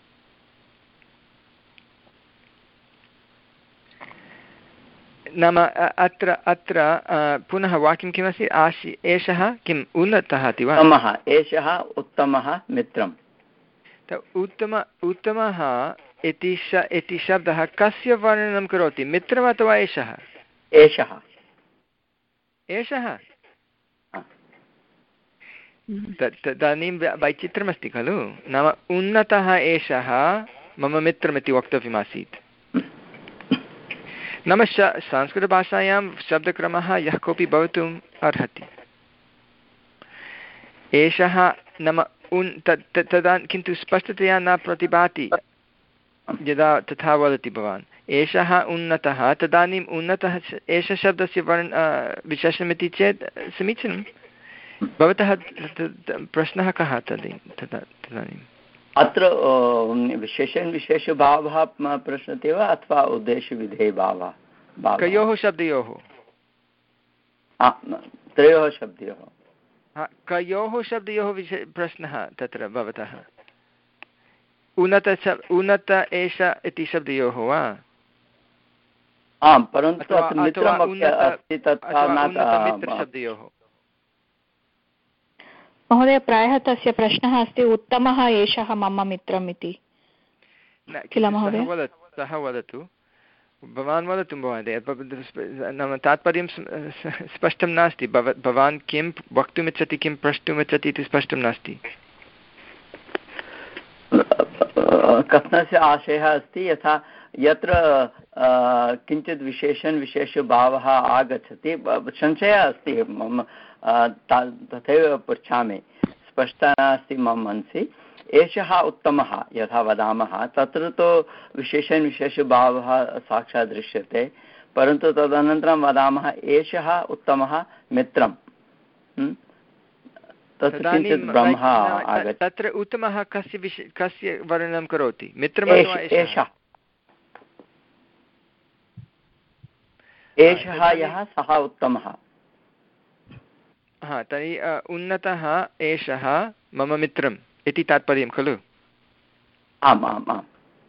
नाम अत्र अत्र पुनः वाक्यं किमस्ति आशि एषः किम् उन्नतः इति वा उत्तमः एषः उत्तमः मित्रं उत्तम उत्तमः इति श इति शब्दः कस्य वर्णनं करोति मित्रम् अथवा एषः एषः एषः तदानीं वैचित्र्यमस्ति खलु नाम उन्नतः एषः मम मित्रमिति वक्तव्यमासीत् नाम श संस्कृतभाषायां शब्दक्रमः यः कोऽपि भवितुम् अर्हति एषः नाम उन् तत् तदा किन्तु स्पष्टतया न प्रतिभाति यदा तथा वदति भवान् एषः उन्नतः तदानीम् उन्नतः एषः शब्दस्य वर्ण विशेषणमिति चेत् समीचीनं भवतः प्रश्नः कः तदा तदानीम् अत्र विशेषण विशेषभावः प्रश्नते वा अथवा उद्देशविधेयभावः कयोः शब्दयोः त्रयोः शब्दयोः कयोः शब्दयोः विषय प्रश्नः तत्र भवतः उन्नत उन्नत एष इति शब्दयोः वा आं परन्तु मित्रशब्दयोः महोदय प्रायः तस्य प्रश्नः अस्ति उत्तमः एषः मम मित्रम् इति किल महोदय सः वदतु भवान् वदतु महोदय नाम तात्पर्यं स्पष्टं नास्ति भवान् किं वक्तुमिच्छति किं प्रष्टुमिच्छति इति स्पष्टं नास्ति कथनस्य आशयः अस्ति यथा यत्र किञ्चित् विशेषण विशेषभावः आगच्छति संशयः अस्ति मम तथैव पृच्छामि स्पष्टः नास्ति मम मनसि एषः उत्तमः यथा वदामः तत्र तु विशेषण विशेषभावः साक्षात् दृश्यते परन्तु तदनन्तरं वदामः एषः उत्तमः मित्रं तत्र किञ्चित् भ्रमः आगच्छति तत्र उत्तमः कस्य विषय कस्य वर्णनं करोति मित्रम् एषः एषः यः सः उत्तमः हा तर्हि उन्नतः एषः मम मित्रम् इति तात्पर्यं खलु आम् आम् आम्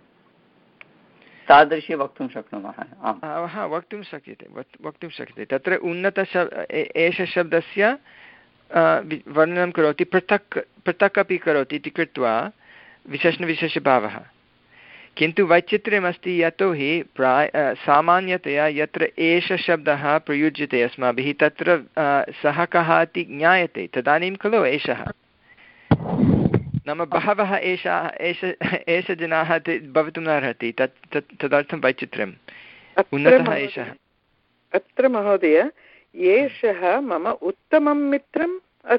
तादृशी वक्तुं शक्नुमः हा वक्तुं शक्यते वक्तुं शक्यते तत्र उन्नतशब् एष शब्दस्य वर्णनं करोति पृथक् पृथक् अपि करोति इति कृत्वा विशेषणविशेषभावः किन्तु वैचित्र्यमस्ति यतोहि प्राय सामान्यतया यत्र एष शब्दः प्रयुज्यते अस्माभिः तत्र सः कः इति ज्ञायते तदानीं खलु एषः नाम बहवः एषः एष एष जनाः भवितुं न अर्हति तत् तत् तदर्थं वैचित्र्यम् उन्नतः एषः अत्र महोदय एषः मम उत्तमं मित्रम्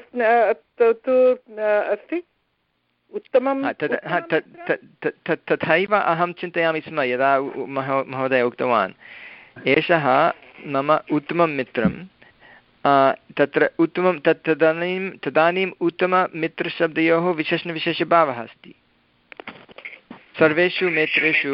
अस्ति उत्तमं तथैव अहं चिन्तयामि स्म यदा महोदय उक्तवान् एषः मम उत्तमं मित्रं तत्र उत्तमं तत् तदानीं तदानीम् उत्तममित्रशब्दयोः विशेषणविशेषभावः अस्ति सर्वेषु मित्रेषु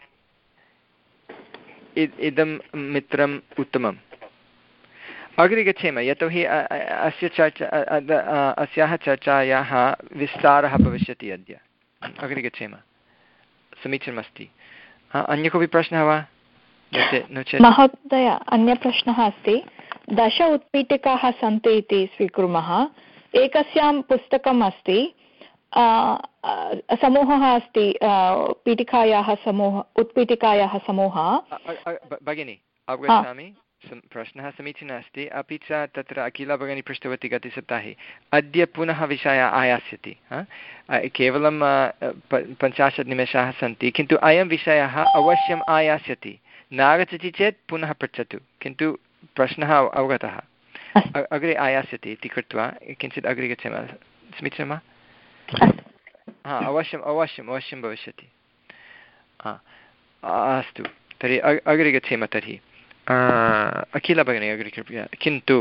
इदं मित्रम् उत्तमम् अग्रे गच्छेम यतोहि अस्य चर्चा अस्याः चर्चायाः विस्तारः भविष्यति अद्य अग्रे गच्छेम समीचीनमस्ति अन्य कोऽपि प्रश्नः वा नो चेत् महोदय अन्यप्रश्नः अस्ति दश उत्पीठिकाः सन्ति इति स्वीकुर्मः एकस्यां पुस्तकम् अस्ति समूहः अस्ति पीठिकायाः समूह उत्पीठिकायाः समूहः भगिनी अवगच्छामि प्रश्नः समीचीनः अस्ति अपि च तत्र अखिला भगिनी पृष्टवती गतसप्ताहे अद्य पुनः विषयः आयास्यति केवलं पञ्चाशत् निमेषाः सन्ति किन्तु अयं विषयः अवश्यम् आयास्यति नागच्छति चेत् पुनः पृच्छतु किन्तु प्रश्नः अवगतः अग्रे आयास्यति इति कृत्वा किञ्चित् अग्रे गच्छामः समीचीनं वा हा अवश्यम् अवश्यम् अवश्यं भविष्यति अस्तु तर्हि अग्रे गच्छेम तर्हि अखिला भगिनी अग्रे कृपया किन्तु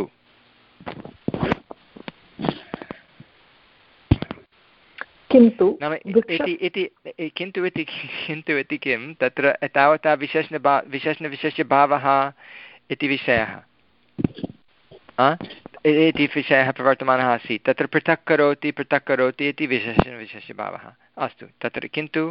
किन्तु नाम इति किन्तु इति किन्तु इति किं तत्र तावता विशेषण भा विशेषणविशेष्यभावः इति विषयः इति विषयः प्रवर्तमानः आसीत् तत्र पृथक् करोति पृथक् करोति इति विशेषणविशेष्यभावः अस्तु तत्र किन्तु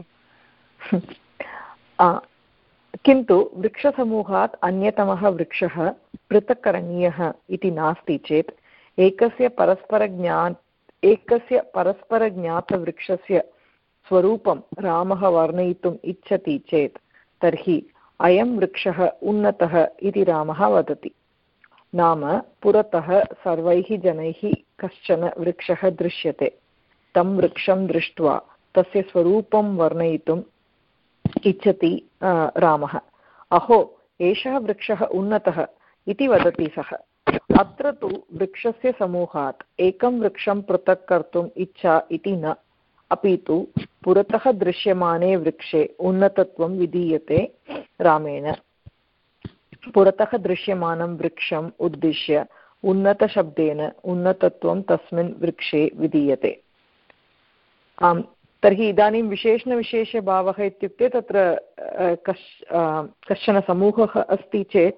किन्तु वृक्षसमूहात् अन्यतमः वृक्षः पृथक् करणीयः इति नास्ति चेत् एकस्य परस्परज्ञा एकस्य परस्परज्ञातवृक्षस्य स्वरूपं रामः वर्णयितुम् इच्छति चेत् तर्हि अयं वृक्षः उन्नतः इति रामः वदति। नाम पुरतः सर्वैः जनैः कश्चन वृक्षः दृश्यते, तं वृक्षं दृष्ट्वा तस्य स्वरूपं वर्णयितुम् इच्छति रामः। अहो एषः वृक्षः उन्नतः इति वदति सः। अत्र तु वृक्षस्य समूहात् एकं वृक्षं पृथक् कर्तुम् इच्छा इति न, अपि तु पुरतः दृश्यमाने वृक्षे उन्नतत्वं विधीयते रामेण। पुरतः दृश्यमानं वृक्षम् उद्दिश्य उन्नतशब्देन उन्नतत्वं तस्मिन् वृक्षे विधीयते। आम्, तर्हि इदानीं विशेषणविशेषभावः इत्युक्ते तत्र कश् कश्चन समूहः अस्ति चेत्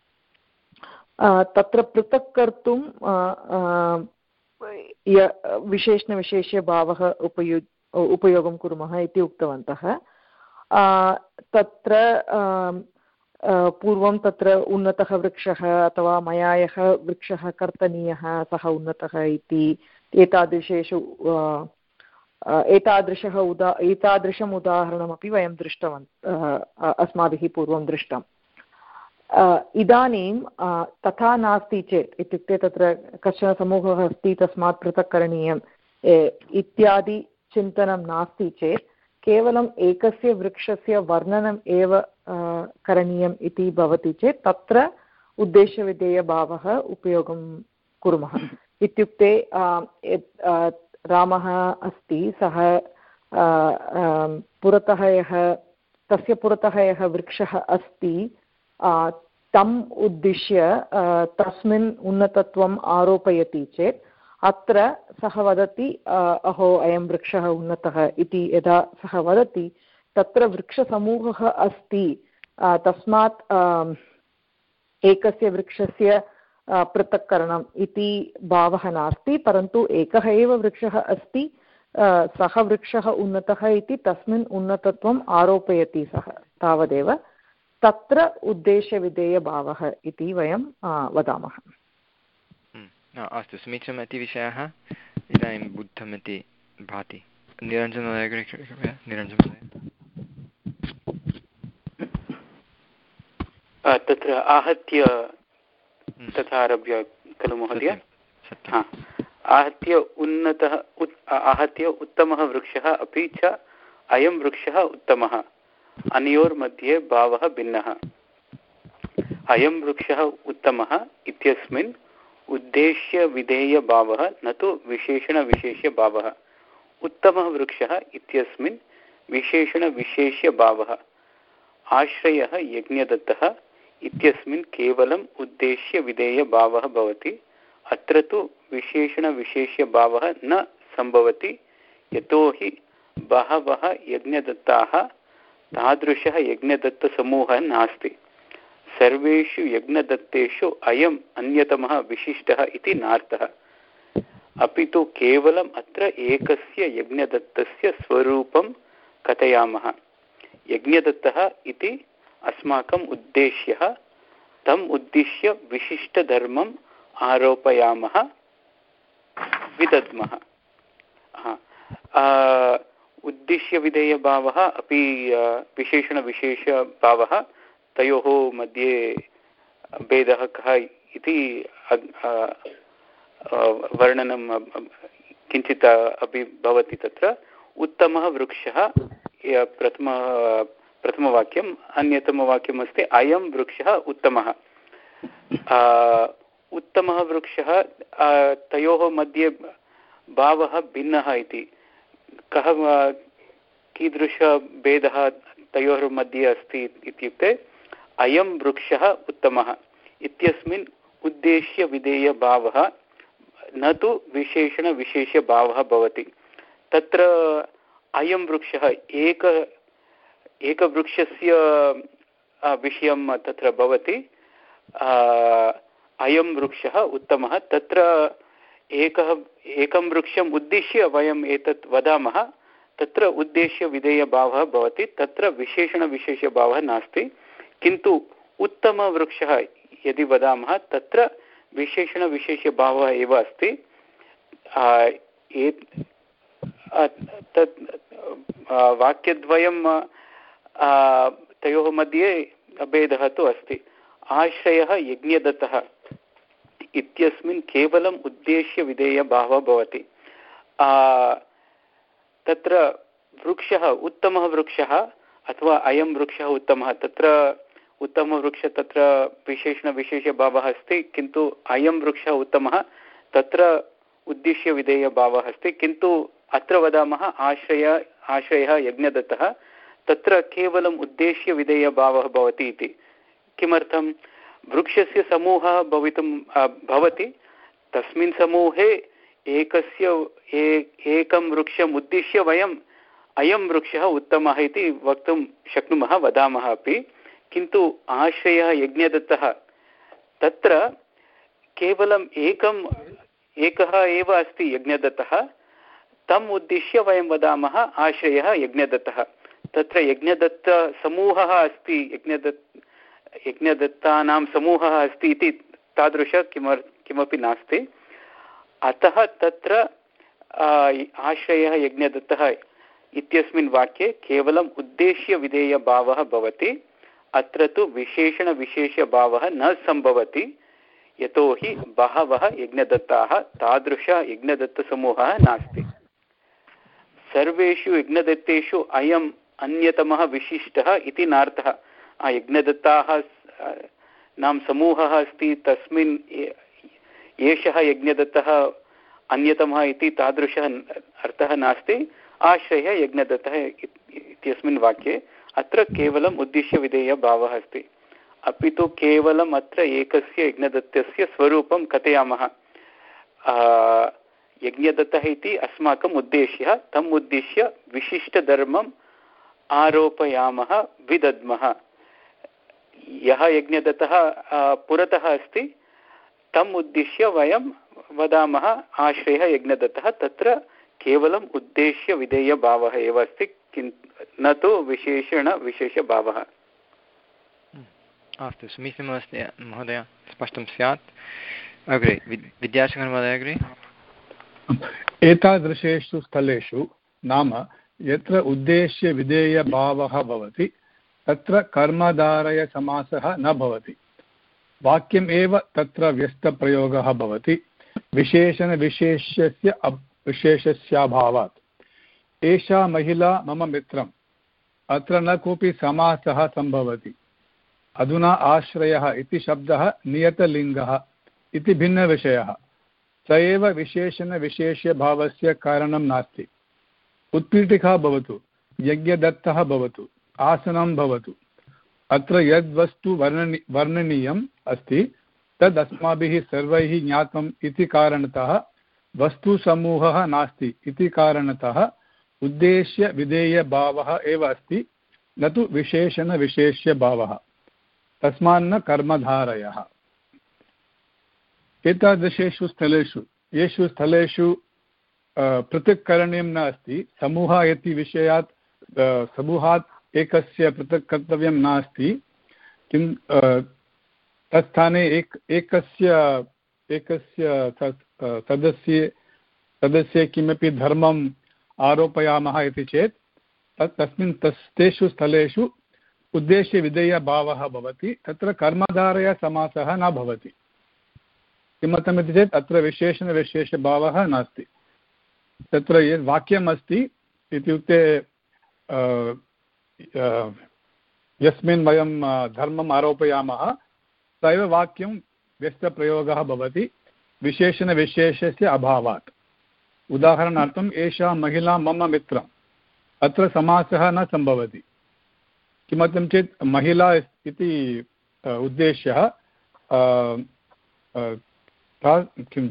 तत्र पृथक् कर्तुं विशेषणविशेष्यभावः उपयु उपयोगं कुर्मः इति उक्तवन्तः। तत्र पूर्वं तत्र उन्नतः वृक्षः अथवा मया यः वृक्षः कर्तनीयः सः उन्नतः इति एतादृशेषु एतादृशः उदा एतादृशम् उदाहरणमपि वयं दृष्टवन्तः, अस्माभिः पूर्वं दृष्टम्। इदानीं तथा नास्ति चेत् इत्युक्ते तत्र कश्चन समूहः अस्ति तस्मात् पृथक् करणीयम् इत्यादि चिन्तनं नास्ति चेत् केवलम् एकस्य वृक्षस्य वर्णनम् एव करणीयम् इति भवति चेत् तत्र उद्देश्यविधेयभावः उपयोगं कुर्मः। इत्युक्ते रामः अस्ति, सः पुरतः यः तस्य पुरतः यः वृक्षः अस्ति तम् उद्दिश्य तस्मिन् उन्नतत्वम् आरोपयति चेत् अत्र सः वदति अहो अयं वृक्षः उन्नतः इति। यदा सः वदति तत्र वृक्षसमूहः अस्ति, तस्मात् एकस्य वृक्षस्य पृथक्करणम् इति भावः नास्ति, परन्तु एकः एव वृक्षः अस्ति, सः वृक्षः उन्नतः इति तस्मिन् उन्नतत्वम् आरोपयति सः, तावदेव। तत्र उद्देश्यविधेयभावः इति वयं वदामः। अस्तु, समीचीनम् इति विषयः इदानीं बुद्धमिति भाति। निरञ्जनमहोदय, निरञ्जनमहोदय तत्र आहत्य तथा आरभ्य खलु महोदय? आहत्य उन्नतः आहत्य उत्तमः वृक्षः अपि च अयं वृक्षः उत्तमः, अनयोर्मध्ये भावः भिन्नः। अयं वृक्षः उत्तमः इत्यस्मिन् उद्देश्यविधेयभावः न तु विशेषणविशेष्यभावः। उत्तमः वृक्षः इत्यस्मिन् विशेषणविशेष्यभावः। आश्रयः यज्ञदत्तः इत्यस्मिन् केवलम् उद्देश्यविधेयभावः भवति। अत्र तु विशेषणविशेष्यभावः न सम्भवति, यतोहि बहवः यज्ञदत्ताः तादृशः यज्ञदत्तसमूहः नास्ति। सर्वेषु यज्ञदत्तेषु अयम् अन्यतमः विशिष्टः इति नार्थः, अपि तु केवलम् अत्र एकस्य यज्ञदत्तस्य स्वरूपं कथयामः। यज्ञदत्तः इति अस्माकम् उद्देश्यः, तम् उद्दिश्य विशिष्टधर्मम् आरोपयामः, विदद्मः। उद्दिश्यविधेयभावः अपि विशेषणविशेषभावः, तयोः मध्ये भेदः कः इति वर्णनं किञ्चित् अपि भवति। तत्र उत्तमः वृक्षः प्रथम प्रथमवाक्यम्, अन्यतमवाक्यम् अस्ति अयं वृक्षः उत्तमः। उत्तमः वृक्षः, तयोः मध्ये भावः भिन्नः इति। कः कीदृशभेदः तयोर्मध्ये अस्ति इत्युक्ते अयं वृक्षः उत्तमः इत्यस्मिन् उद्देश्यविधेयभावः न तु विशेषणविशेषभावः भवति। तत्र अयं वृक्षः एक एकवृक्षस्य विषयं तत्र भवति। अयं वृक्षः उत्तमः, तत्र एकः एकं वृक्षम् उद्दिश्य वयम् एतत् वदामः, तत्र उद्देश्यविधेयभावः भवति, तत्र विशेषणविशेषभावः नास्ति। किन्तु उत्तमवृक्षः यदि वदामः तत्र विशेषणविशेषभावः एव अस्ति। तत् वाक्यद्वयं तयोः मध्ये भेदः तु अस्ति। आश्रयः यज्ञदत्तः इत्यस्मिन् केवलम् उद्देश्यविधेयभावः भवति। तत्र वृक्षः उत्तमः वृक्षः अथवा अयं वृक्षः उत्तमः, तत्र उत्तमवृक्षः तत्र विशेषणविशेषभावः अस्ति, किन्तु अयं वृक्षः उत्तमः तत्र उद्देश्यविधेयभावः अस्ति। किन्तु अत्र वदामः आश्रय आश्रयः यज्ञदत्तः, तत्र केवलम् उद्देश्यविधेयभावः भवति इति। किमर्थं? वृक्षस्य समूहः भवितुं भवति, तस्मिन् समूहे एकस्य एकं वृक्षम् उद्दिश्य वयम् अयं वृक्षः उत्तमः इति वक्तुं शक्नुमः, वदामः अपि। किन्तु आश्रयः यज्ञदत्तः तत्र केवलम् एकम् एकः एव अस्ति यज्ञदत्तः, तम् उद्दिश्य वयं वदामः आश्रयः यज्ञदत्तः। तत्र यज्ञदत्तसमूहः अस्ति, यज्ञदत्त यज्ञदत्तानां समूहः अस्ति इति तादृश किमर् किमपि नास्ति। अतः तत्र आश्रयः यज्ञदत्तः इत्यस्मिन् वाक्ये केवलम् उद्देश्यविधेयभावः भवति। अत्र तु विशेषणविशेषभावः न सम्भवति, यतोहि बहवः यज्ञदत्ताः, तादृश यज्ञदत्तसमूहः नास्ति। सर्वेषु यज्ञदत्तेषु अयम् अन्यतमः विशिष्टः इति नार्थः। यज्ञदत्ताः नाम समूहः अस्ति, तस्मिन् एषः यज्ञदत्तः अन्यतमः इति तादृशः अर्थः नास्ति। आश्रयः यज्ञदत्तः इत्यस्मिन् वाक्ये अत्र केवलम् उद्देश्यविधेयभावः अस्ति। अपि तु केवलम् अत्र एकस्य यज्ञदत्तस्य स्वरूपं कथयामः। यज्ञदत्तः इति अस्माकम् उद्देश्यः, तम् उद्दिश्य विशिष्टधर्मम् आरोपयामः, विदद्मः। यः यज्ञदत्तः पुरतः अस्ति तम् उद्दिश्य वयं वदामः आश्रयः यज्ञदत्तः, तत्र केवलम् उद्देश्यविधेयभावः एव अस्ति, किन्तु न तु विशेषणविशेषभावः। अस्तु, समीचीनमस्ति महोदय, स्पष्टं स्यात्। अग्रे विद्याशङ्कर महोदय, अग्रे। एतादृशेषु स्थलेषु नाम यत्र उद्देश्यविधेयभावः भवति तत्र कर्मधारयसमासः न भवति। वाक्यम् एव तत्र व्यस्तप्रयोगः भवति विशेषणविशेष्यस्य विशेषस्याभावात्। एषा महिला मम मित्रम्, अत्र न कोऽपि समासः सम्भवति। अधुना आश्रयः इति शब्दः नियतलिङ्गः इति भिन्नविषयः, स एव विशेषणविशेष्यभावस्य कारणं नास्ति। उत्पीठिका भवतु, यज्ञदत्तः भवतु, आसनं भवतु, अत्र यद्वस्तु वर्णनी वर्णनीयम् अस्ति तद् अस्माभिः सर्वैः ज्ञातम् इति कारणतः वस्तुसमूहः नास्ति इति कारणतः उद्देश्यविधेयभावः एव अस्ति, न तु विशेषणविशेष्यभावः। तस्मान्न कर्मधारयः। एतादृशेषु स्थलेषु येषु स्थलेषु पृथक् करणीयं न अस्ति, समूहः इति विषयात् समूहात् एकस्य पृथक् कर्तव्यं नास्ति, किं तत्स्थाने एक एकस्य एकस्य सदस्य सदस्ये किमपि धर्मम् आरोपयामः इति चेत् तत् तस्मिन् तस् तेषु स्थलेषु उद्देश्यविधेयभावः भवति, तत्र कर्मधारयसमासः न भवति। किमर्थमिति चेत् अत्र विशेषणविशेषभावः नास्ति। तत्र यद् वाक्यम् अस्ति इत्युक्ते यस्मिन् वयं धर्मम् आरोपयामः स एव वाक्यं व्यस्तप्रयोगः भवति विशेषणविशेषस्य अभावात्। उदाहरणार्थम् एषा महिला मम मित्रम्, अत्र समासः न सम्भवति। किमर्थं चेत् महिला इति उद्देश्यः किं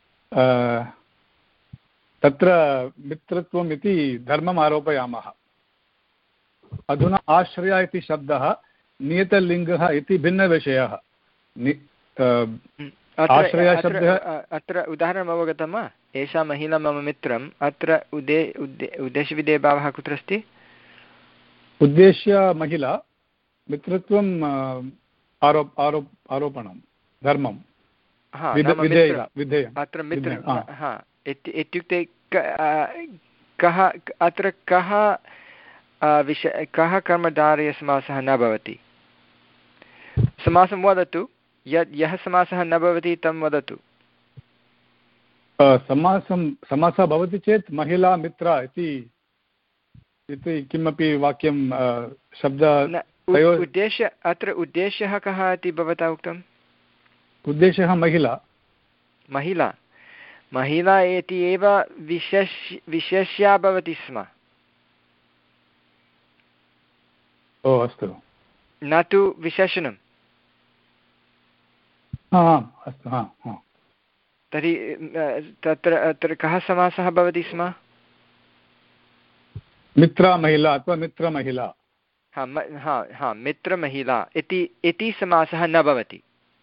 तत्र मित्रत्वम् इति धर्मम् आरोपयामः। अधुना आश्रय इति शब्दः नियतलिङ्गः इति भिन्नविषयः। आश्रयशब्दः अत्र उदाहरणम् अवगतं वा? एषा महिला मम मित्रम्, अत्र उदे उद्देशविधेयभावः कुत्र अस्ति? उद्देश्य महिला, मित्रत्वं आरोप आरोप आरोपणं धर्मं विधेयः। अत्र मित्र हा इत्युक्ते कः अत्र कः विषय कः कर्मधारयसमासः न भवति? समासं वदतु, यत् यः समासः न भवति तं वदतु। समासं समासः भवति चेत् महिला मित्र इति इति किमपि वाक्यं शब्द उद्देश्य अत्र उद्देश्यः कः इति भवता उक्तम्? उद्देश्यः महिला महिला महिला इति एव विशेष विशेष्या भवति स्म। ओ अस्तु, न तु विशेषणम्। अस्तु, तर्हि तत्र अत्र कः समासः भवति स्म? मित्रमहिला अथवा मित्रमहिला। हा हा हा मित्रमहिला इति इति समासः न भवति।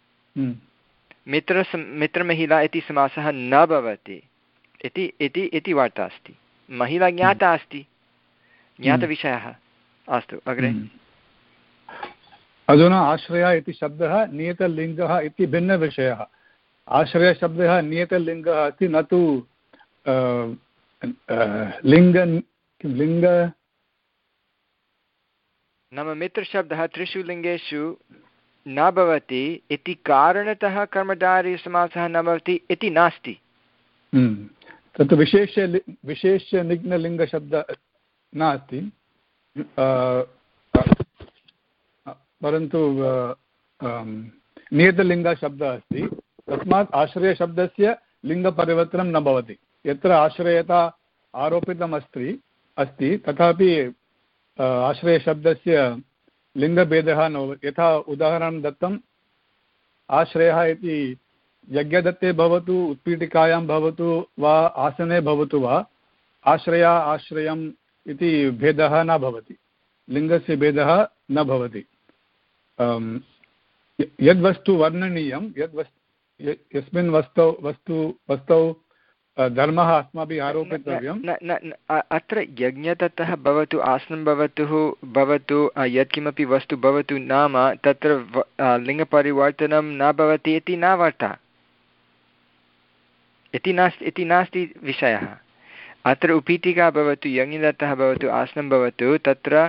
मित्र मित्रमहिला इति समासः न भवति इति इति इति वार्ता अस्ति। महिला ज्ञाता अस्ति, ज्ञातविषयः। अस्तु, अग्रे। अधुना आश्रय इति शब्दः नियतलिङ्गः इति भिन्नविषयः। आश्रयशब्दः नियतलिङ्गः अस्ति, न तु लिङ्ग लिङ्ग नाम मित्रशब्दः त्रिषु लिङ्गेषु न भवति इति कारणतः कर्मधारयसमासः न भवति इति नास्ति। तत् विशेष विशेषनिघ्नलिङ्गशब्दः नास्ति, परन्तु नियतलिङ्गशब्दः अस्ति। तस्मात् आश्रयशब्दस्य लिङ्गपरिवर्तनं न भवति। यत्र आश्रयता आरोपितमस्ति अस्ति तथापि आश्रयशब्दस्य लिङ्गभेदः न भवति। यथा उदाहरणं दत्तम्, आश्रयः इति यज्ञदत्ते भवतु, उत्पीठिकायां भवतु वा आसने भवतु वा, आश्रया आश्रयम् इति भेदः न भवति, लिङ्गस्य भेदः न भवति। यद्वस्तु वर्णनीयं, यद्वस्तु यस्मिन् वस्तौ वस्तु वस्तौ धर्मः अस्माभिः आरोपितव्यं। अत्र यज्ञदत्तः भवतु, आसनं भवतु भवतु यत्किमपि वस्तु भवतु, नाम तत्र लिङ्गपरिवर्तनं न भवति इति न वार्ता, इति नास्ति इति नास्ति विषयः। अत्र उपीठिका भवतु, यज्ञदत्तः भवतु, आसनं भवतु, तत्र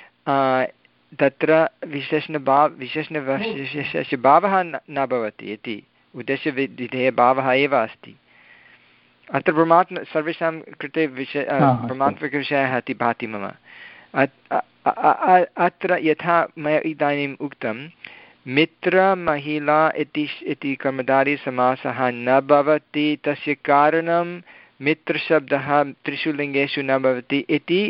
तत्र विशेषणभाव विशेषणविशेषभावः न भवति इति उद्देश्यविधेयभावः एव अस्ति। अत्र परमात्म सर्वेषां कृते विषय परमात्मकविषयः इति भाति मम। अत्र यथा मया इदानीम् उक्तं, मित्रमहिला इति इति कर्मधारयसमासः न भवति, तस्य कारणं मित्रशब्दः त्रिषु लिङ्गेषु न भवति इति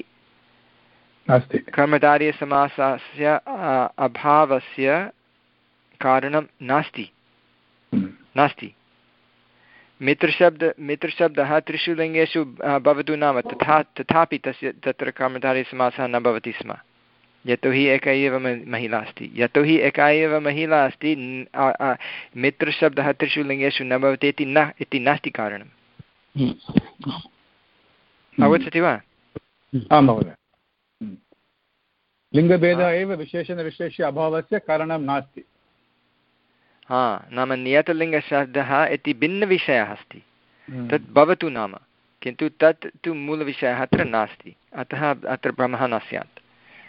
कर्मधारयसमासस्य अभावस्य कारणं नास्ति नास्ति मित्रशब्द मित्रशब्दः त्रिषु लिङ्गेषु भवतु नाम तथा तथापि तस्य तत्र कर्मधारयसमासः न भवति स्म, यतोहि एका एव महिला अस्ति। यतोहि एका एव महिला अस्ति, मित्रशब्दः त्रिषु लिङ्गेषु न भवति इति न इति नास्ति कारणम्। अवगच्छति वा? आं महोदय, लिङ्गभेदः एव विशेषणविशेष्य अभावस्य कारणं नास्ति। हा, नाम नियतलिङ्गशब्दः इति भिन्नविषयः अस्ति, तत् भवतु नाम, किन्तु तत् तु मूलविषयः अत्र नास्ति, अतः अत्र भ्रमः न स्यात्।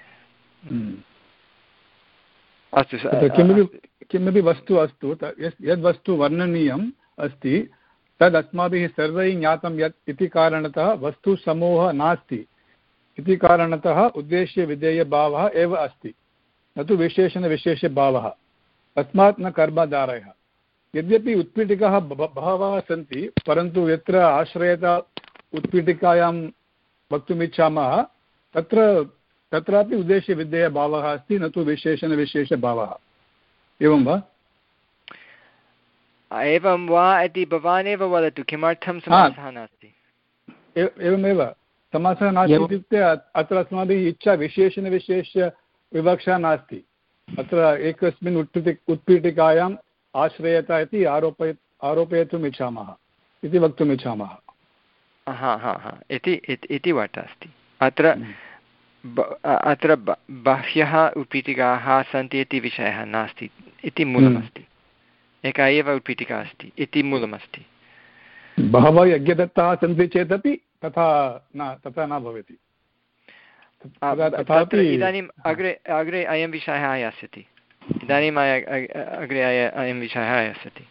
अस्तु, किमपि किमपि वस्तु अस्तु, यद्वस्तु वर्णनीयम् अस्ति तद् अस्माभिः सर्वैः ज्ञातं यत् इति कारणतः वस्तुसमूहः नास्ति इति कारणतः उद्देश्यविधेयभावः एव अस्ति, न तु विशेषणविशेषभावः। तस्मात् न कर्मधारयः। यद्यपि उत्पीठिकाः बहवः सन्ति, परन्तु यत्र आश्रयता उत्पीठिकायां वक्तुम् इच्छामः तत्र तत्रापि उद्देश्यविधेयभावः अस्ति, न तु विशेषणविशेषभावः। एवं वा? एवं वा इति भवान् एव वदतु, किमर्थं समासः नास्ति? एवमेव समासः नास्ति इत्युक्ते अत्र अस्माभिः इच्छा विशेषणविशेषविवक्षा नास्ति। अत्र एकस्मिन् उत्पीठि उत्पीठिकायाम् आश्रयता इति आरोपय आरोपयितुम् इच्छामः इति वक्तुम् इच्छामः। हा हा हा इति इति वार्ता अस्ति। अत्र अत्र बह्व्यः उत्पीठिकाः सन्ति इति विषयः नास्ति इति मूलमस्ति। एका एव उत्पीठिका अस्ति इति मूलमस्ति। बहवः यज्ञदत्ताः सन्ति चेदपि तथा न तथा न भवति। इदानीम् अग्रे अग्रे अयं विषयः आयास्यति। इदानीम् अग्रे अयं विषयः आयास्यति।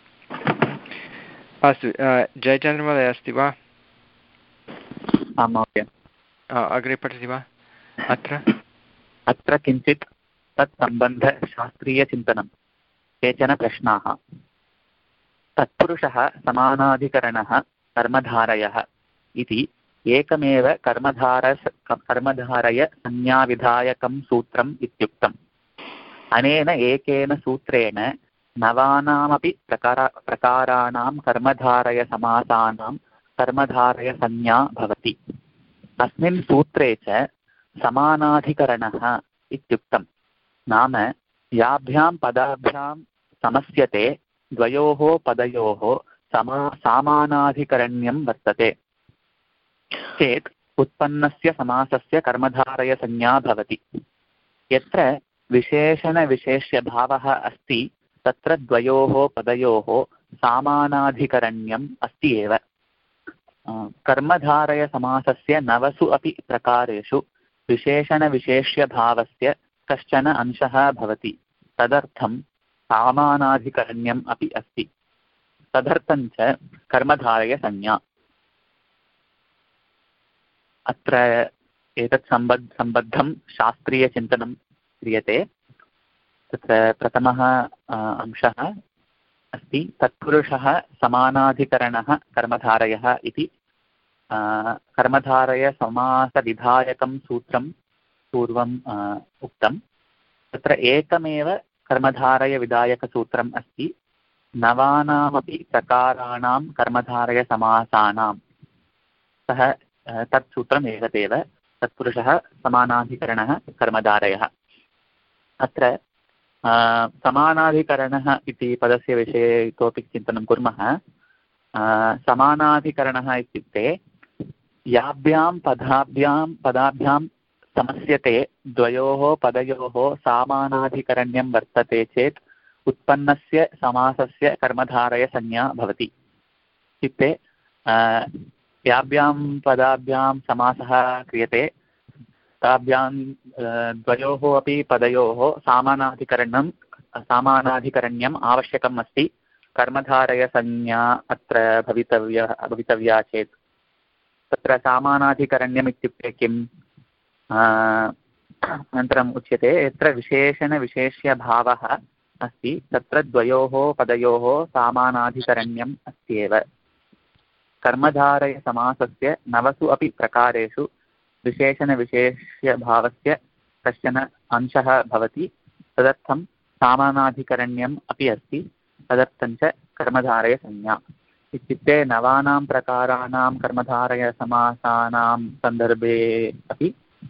अस्तु, जयचन्द्रमहोदय अस्ति वा? आं महोदय। अग्रे पठति वा? अत्र अत्र किञ्चित् तत्सम्बन्धशास्त्रीयचिन्तनं। केचन प्रश्नाः। तत्पुरुषः समानाधिकरणः कर्मधारयः इति एकमेव कर्मधार कर्मधारय संज्ञाविधायकं सूत्रम् इत्युक्तम्। अनेन एकेन सूत्रेण नवानामपि प्रकार प्रकाराणां कर्मधारयसमासानां कर्मधारयसंज्ञा भवति। तस्मिन् सूत्रे च समानाधिकरणः इत्युक्तं। नाम याभ्यां पदाभ्यां समस्यते द्वयोः पदयोः समा सामानाधिकरण्यं वर्तते चेत् उत्पन्नस्य समासस्य कर्मधारयसंज्ञा भवति। यत्र विशेषणविशेष्यभावः अस्ति तत्र द्वयोः पदयोः सामानाधिकरण्यम् अस्ति एव। कर्मधारयसमासस्य नवसु अपि प्रकारेषु विशेषणविशेष्यभावस्य कश्चन अंशः भवति। तदर्थं सामानाधिकरण्यम् अपि अस्ति। तदर्थं च कर्मधारयसंज्ञा। अत्र एतत् सम्बद्ध सम्बद्धं शास्त्रीयचिन्तनं क्रियते। तत्र प्रथमः अंशः अस्ति तत्पुरुषः समानाधिकरणः कर्मधारयः इति। कर्मधारयसमासविधायकं सूत्रं पूर्वम् उक्तं। तत्र एकमेव कर्मधारयविधायकसूत्रम् अस्ति। नवानामपि प्रकाराणां कर्मधारयसमासानां सः तत् सूत्रम् एतदेव। तत्पुरुषः समानाधिकरणः कर्मधारयः। अत्र समानाधिकरणः इति पदस्य विषये इतोपि चिन्तनं कुर्मः। समानाधिकरणः इत्युक्ते याभ्यां पदाभ्यां पदाभ्यां समस्यते द्वयोः पदयोः सामानाधिकरण्यं वर्तते चेत् उत्पन्नस्य समासस्य कर्मधारयसंज्ञा भवति। इत्युक्ते याभ्यां पदाभ्यां समासः क्रियते ताभ्यां द्वयोः अपि पदयोः सामानाधिकरणं सामानाधिकरण्यम् आवश्यकम् अस्ति। कर्मधारयसंज्ञा अत्र भवितव्या भवितव्या चेत् तत्र सामानाधिकरण्यम् इत्युक्ते किम्? अनन्तरम् उच्यते यत्र विशेषणविशेष्यभावः अस्ति तत्र द्वयोः पदयोः सामानाधिकरण्यम् अस्त्येव। कर्मधारयसमासस्य नवसु अपि प्रकारेषु विशेषणविशेष्यभावस्य कश्चन अंशः भवति। तदर्थं सामानाधिकरण्यम् अपि अस्ति। तदर्थं च कर्मधारयसंज्ञा। इत्युक्ते नवानां प्रकाराणां कर्मधारयसमासानां सन्दर्भे अपि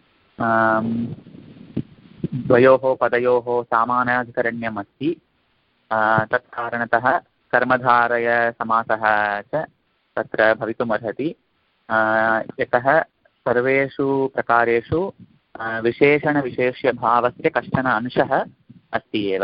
द्वयोः पदयोः सामानाधिकरण्यम् अस्ति। तत्कारणतः कर्मधारयसमासः च तत्र भवितुमर्हति। यतः सर्वेषु प्रकारेषु विशेषणविशेष्यभावस्य कश्चन अंशः अस्ति एव।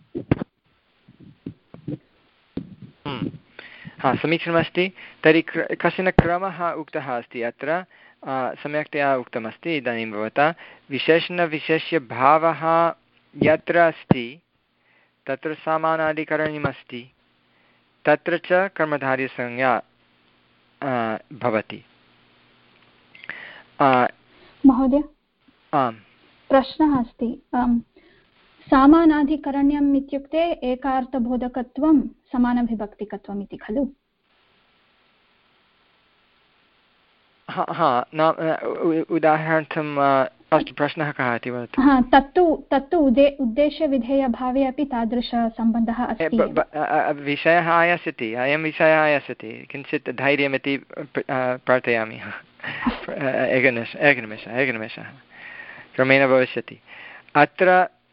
हा, समीचीनमस्ति। तर्हि कश्चन क्रमः उक्तः अस्ति अत्र, सम्यक्तया उक्तमस्ति इदानीं भवता। विशेषणविशेष्यभावः यत्र अस्ति तत्र सामानाधिकरणमस्ति, तत्र च कर्मधारयसंज्ञा भवति। महोदय, आम्, प्रश्नः अस्ति। सामानाधिकरण्यम् इत्युक्ते एकार्थबोधकत्वं समानविभक्तिकत्वम् इति खलु? हा हा न उदाहरणार्थं अस्तु, प्रश्नः कः इति वदतु। हा, तत्तु तत्तु उदे उद्देशविधेयभावे अपि तादृशसम्बन्धः अस्ति। विषयः आयास्यति, अयं विषयः आयास्यति, किञ्चित् धैर्यमिति प्रार्थयामि। एकनिमेष एकनिमेषः एकनिमेषः क्रमेण भविष्यति। अत्र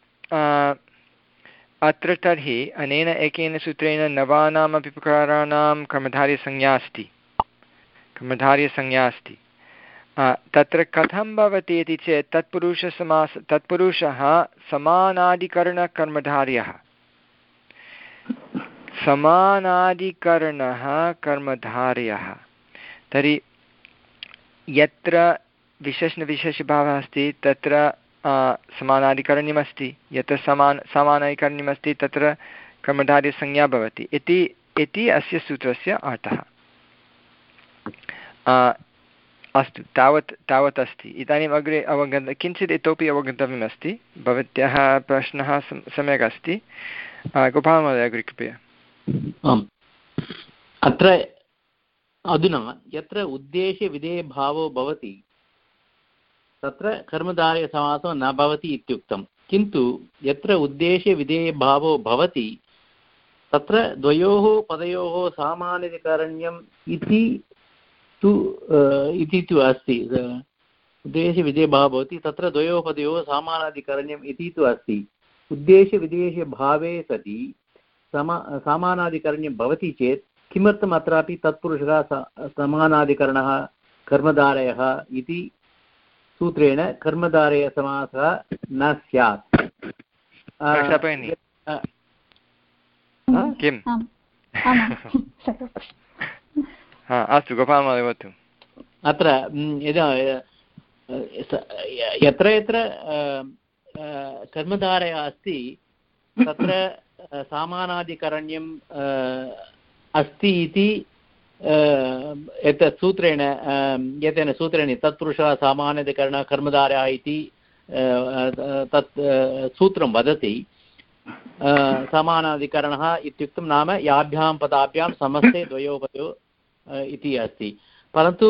अत्र तर्हि अनेन एकेन सूत्रेण नवानामपि प्रकाराणां कर्मधारयसंज्ञा अस्ति कर्मधारयसंज्ञा अस्ति तत्र कथं भवति इति चेत् तत्पुरुषसमास तत्पुरुषः समानादिकरणकर्मधार्यः समानादिकरणः कर्मधार्यः। तर्हि यत्र विशेषणविशेषभावः अस्ति तत्र समानादिकरण्यमस्ति, यत्र समान समानादिकरण्यमस्ति तत्र कर्मधारयसंज्ञा भवति इति इति अस्य सूत्रस्य अर्थः। अस्तु, तावत् तावत् अस्ति। इदानीम् अग्रे अवगन्त किञ्चित् इतोपि अवगन्तव्यमस्ति। भवत्याः प्रश्नः सम्यक् अस्ति। गोपालमहोदय अग्रे कृपया। आम्, अत्र अधुना यत्र उद्देशविधेयभावो भवति तत्र कर्मधारयसमासो न भवति इत्युक्तं, किन्तु यत्र उद्देशविधेयभावो भवति तत्र द्वयोः पदयोः सामान्यकरण्यम् इति तु इति तु अस्ति। उद्देशविधेयभावः भवति तत्र द्वयोः पदयोः सामानादिकरण्यम् इति तु अस्ति। उद्देशविधेयभावे सति समा सामानादिकरण्यं भवति चेत् किमर्थम् अत्रापि तत्पुरुषः समानादिकरणः कर्मधारयः इति सूत्रेण कर्मधारयसमासः न स्यात्। किम्? अस्तु, गोपालमहोदय वदतु। अत्र यत्र यत्र कर्मधारयः अस्ति तत्र समानादिकरण्यम् अस्ति इति एतत् सूत्रेण एतेन सूत्रेण तत्पुरुषः सामान्यादिकरणः कर्मधारयः इति तत् सूत्रं वदति। समानादिकरणः इत्युक्तं नाम याभ्यां पदाभ्यां समस्ते द्वयोः पदयोः इति अस्ति। परन्तु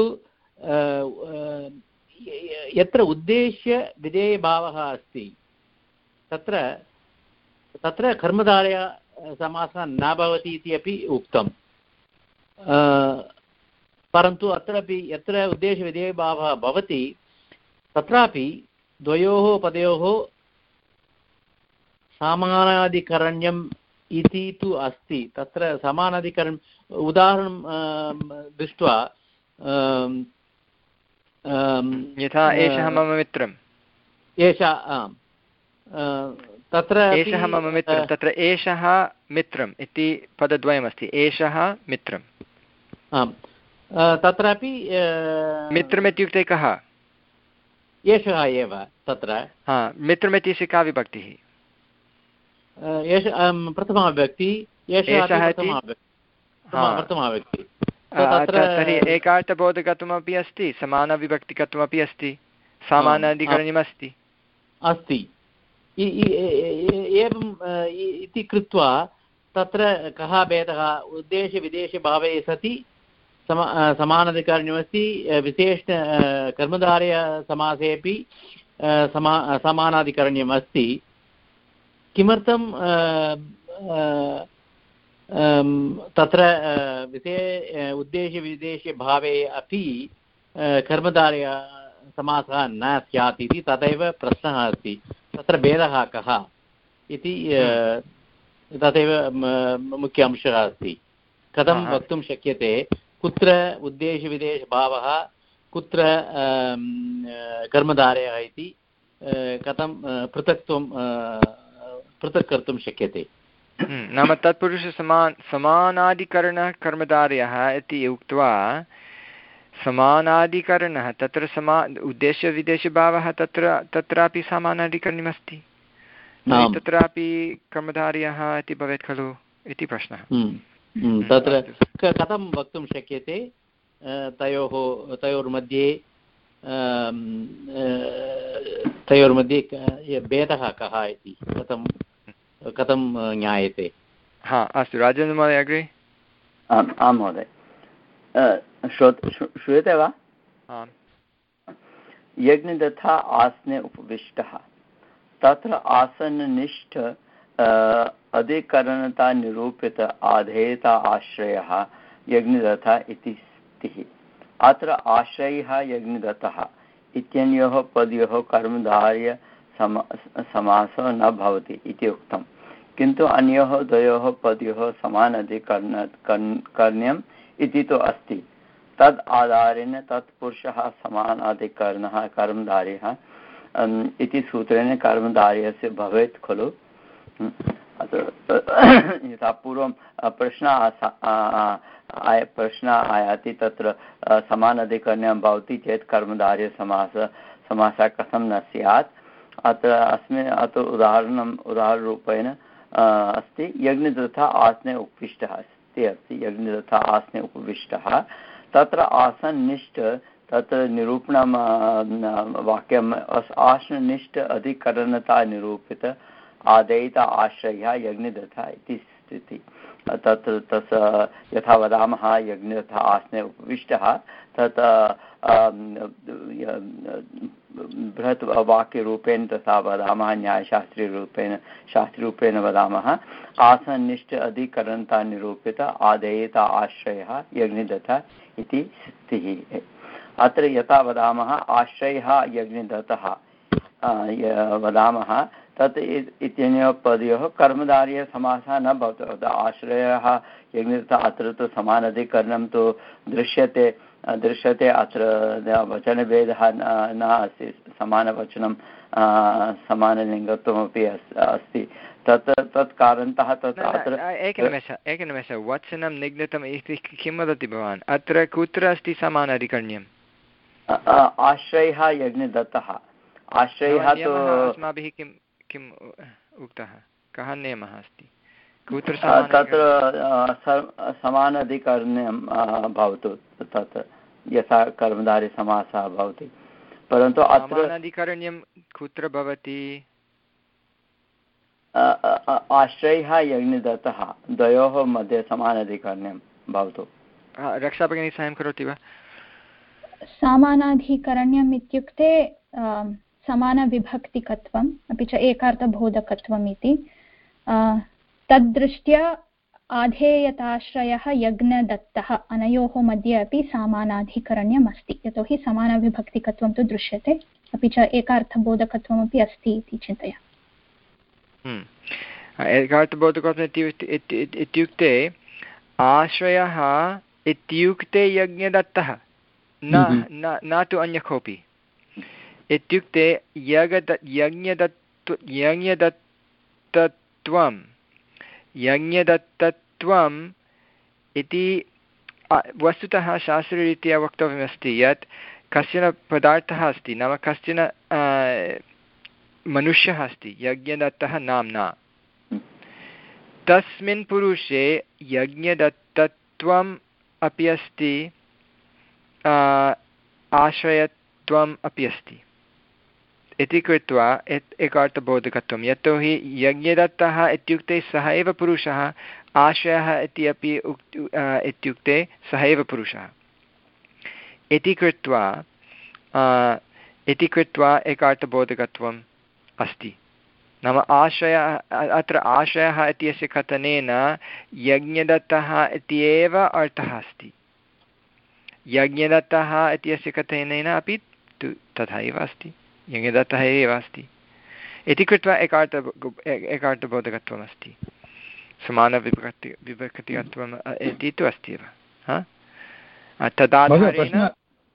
यत्र उद्देश्य विधेयभावः अस्ति तत्र तत्र कर्मधारय समासः न भवति इति अपि उक्तं। परन्तु अत्रापि यत्र उद्देशविधेयभावः भवति तत्रापि द्वयोः पदयोः समानादिकरण्यम् इति तु अस्ति। तत्र समानादिकरणम् उदाहरणं दृष्ट्वा यथा एषः मम मित्रम्, एषः तत्र एषः मम मित्रं, तत्र एषः मित्रम् इति पदद्वयमस्ति। एषः मित्रम्। आम्, तत्रापि मित्रम् इत्युक्ते कः? एषः एव तत्र। हा, मित्रमिति का विभक्तिः? एष प्रथमा विभक्ति, एषः प्रथमा विभक्ति। तर्हि एकार्थबोधकत्वमपि अस्ति, समानविभक्तिकत्वमपि अस्ति, सामानादिकरण्यमस्ति अस्ति। एवम् इति कृत्वा तत्र कः भेदः? उद्देशविदेशभावे सति समा समानादिकरण्यमस्ति, विशेष कर्मधारयसमासेपि समा समानादिकरण्यम् अस्ति। किमर्थं तत्र विशे उद्देशविदेशभावे अपि कर्मधारय समासः न स्यात् इति तदैव प्रश्नः अस्ति। तत्र भेदः कः इति तदेव मुख्य अंशः अस्ति। कथं वक्तुं शक्यते कुत्र उद्देशविदेशभावः, कुत्र कर्मधारयः इति कथं पृथक्त्वं पृथक् कर्तुं शक्यते? नाम तत्पुरुष समान समानादिकरणः कर्मधारयः इति उक्त्वा समानादिकरणः तत्र समा उद्देशविदेशभावः तत्र तत्रापि समानादिकरणमस्ति, तत्रापि कर्मधारयः इति भवेत् खलु इति प्रश्नः। तत्र कथं वक्तुं शक्यते तयोः तयोर्मध्ये तयोर्मध्ये भेदः कः इति कथं कथं ज्ञायते? हा, अस्तु, राजेन्द्रमहोदय अग्रे। आम् आम् महोदय, श्रूयते वा? यज्ञदत्ता आसने उपविष्टः तत्र आसननिष्ठ अधिकरणता निरूपित आधेयता आश्रयः यज्ञदत्ता इति स्थितिः। अत्र आश्रयः यज्ञदत्तः इत्यनयोः पदयोः कर्मधारय समासः न भवति इति उक्तम्, किन्तु अन्योः द्वयोः पदयोः समानाधिकरण करणीयम् इति तु अस्ति। तद् आधारेण तत्पुरुषः समानाधिकरणः कर्मधारयः इति सूत्रेण कर्मधारयस्य भवेत् खलु। यथा पूर्वं प्रश्नः प्रश्नः आयाति तत्र समानाधिकरण्यं भवति चेत् कर्मधारयसमासः समासः कथं न स्यात्। अत्र अस्मिन् अत्र उदाहरणम् उदाहरणरूपेण अस्ति यज्ञदत्ता आसने उपविष्टः अस्ति अस्ति यज्ञदत्ता आसने उपविष्टः तत्र आसननिष्ठ तत्र निरूपणं वाक्यम् आसननिष्ठ अधिकरणता निरूपित आदेयता आश्रयः यज्ञदत्ता इति स्थितिः। तत्र तस् यथा वदामः यज्ञदत्ता आसने उपविष्टः तत् बृहत् वाक्यरूपेण तथा वदामः न्यायशास्त्रीरूपेण शास्त्रीरूपेण वदामः आसननिष्ठ अधिकरणता निरूपित आदेयता आश्रयः यज्ञदत्ता इति स्थितिः। अत्र यथा वदामः आश्रयः यज्ञदत्तः वदामः तत् इत्यनयोः पदयोः कर्मधारयसमासः न भवति। आश्रयः यज्ञदत्तः अत्र तु समानाधिकरणं तु दृश्यते दृश्यते अत्र वचनभेदः न अस्ति, समानवचनं समानलिङ्गत्वमपि अस्ति। तत् तत् कारणतः तत् अत्र एकनिमेषः एकनिमेषः वचनं निघ्नतम् इति किं वदति भवान्? अत्र कुत्र अस्ति समानाधिकरण्यम्? आश्रयः यज्ञदत्तः आश्रयः तु अस्माभिः किं किम् उक्तः? कः नियमः अस्ति? कुत्र तत्र समानाधिकरण्यं भवतु तत् यथा कर्मधारयसमासः भवति, परन्तु अत्र समानाधिकरण्यं कुत्र भवति? आश्रयः यज्ञदत्तः द्वयोः मध्ये समानाधिकरण्यं भवतु। रक्षा भगिनी साहाय्यं करोति वा? समानाधिकरण्यम् इत्युक्ते समानविभक्तिकत्वम् अपि च एकार्थबोधकत्वम् इति। तद्दृष्ट्या आधेयताश्रयः यज्ञदत्तः अनयोः मध्ये अपि समानाधिकरण्यम् अस्ति, यतोहि समानविभक्तिकत्वं तु दृश्यते अपि च एकार्थबोधकत्वमपि अस्ति इति चिन्तयामि। एकार्थबोधकत्वम् इत्युक्ते आश्रयः इत्युक्ते यज्ञदत्तः न न तु अन्य कोऽपि। इत्युक्ते यज्ञदत्त यज्ञदत्त यज्ञदत्तत्वं यज्ञदत्तत्वम् इति वस्तुतः शास्त्ररीत्या वक्तव्यमस्ति यत् कश्चन पदार्थः अस्ति, नाम कश्चन मनुष्यः अस्ति यज्ञदत्तः नाम्ना। तस्मिन् पुरुषे यज्ञदत्तत्वम् अपि अस्ति, आश्रयत्वम् अपि अस्ति इति कृत्वा एकार्थबोधकत्वं। यतोहि यज्ञदत्तः इत्युक्ते सः एव पुरुषः, आश्रयः इति अपि इत्युक्ते सः एव पुरुषः इति कृत्वा इति कृत्वा एकार्थबोधकत्वम् अस्ति। नाम आश्रयः अत्र आश्रयः इत्यस्य कथनेन यज्ञदत्तः इत्येव अर्थः अस्ति। यज्ञदत्तः इत्यस्य कथनेन अपि तथैव अस्ति, यज्ञदत्तः एव अस्ति इति कृत्वा एकार्थ एकार्थबोधकत्वम् अस्ति। समानविभक्ति विभक्तिकत्वम् इति तु अस्ति एव। तदाधारेण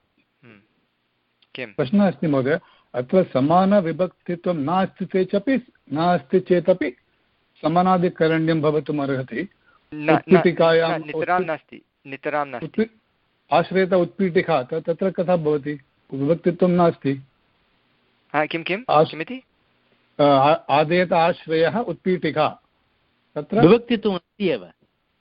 किं प्रश्नः अस्ति महोदय? अत्र समानविभक्तित्वं नास्ति चेदपि नास्ति चेदपि समानाधिकरण्यं भवितुम् अर्हति। नितरां नास्ति नितरां नास्ति आश्रयता उत्पीठिका तत्र कथा भवति? विभक्तित्वं नास्ति। किं किं किमिति? आदेयत आश्रयः उत्पीठिका तत्र विभक्तित्वम् अस्ति एव।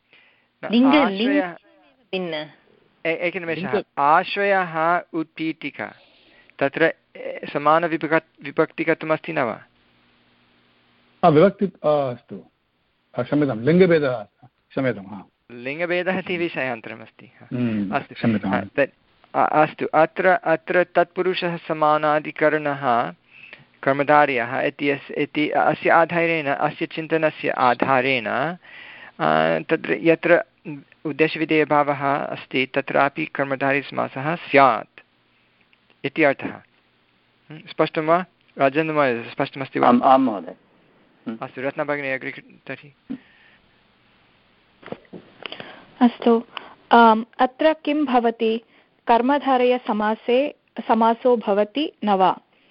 एकनिमेषः। आश्रयः उत्पीठिका तत्र समानविभक् विभक्तिकत्वम् अस्ति न वा? विभक्ति अस्तु, क्षम्यतां, लिङ्गभेदः क्षम्यतां। लिङ्गभेदः इति विषयान्तरमस्ति। अस्तु, अस्तु अत्र अत्र तत्पुरुषः समानाधिकरणः कर्मधारयः इति अस् इति अस्य आधारेण अस्य चिन्तनस्य आधारेण तत्र यत्र उद्देशविधेयभावः अस्ति तत्रापि कर्मधारयसमासः स्यात् इति अर्थः। स्पष्टं वा राजेन्द्र महोदय, स्पष्टमस्ति वा? आं महोदय। अस्तु रत्नभगिनी अग्रे तर्हि। अस्तु, अत्र किं भवति? कर्मधारयसमासे समासो भवति न वा?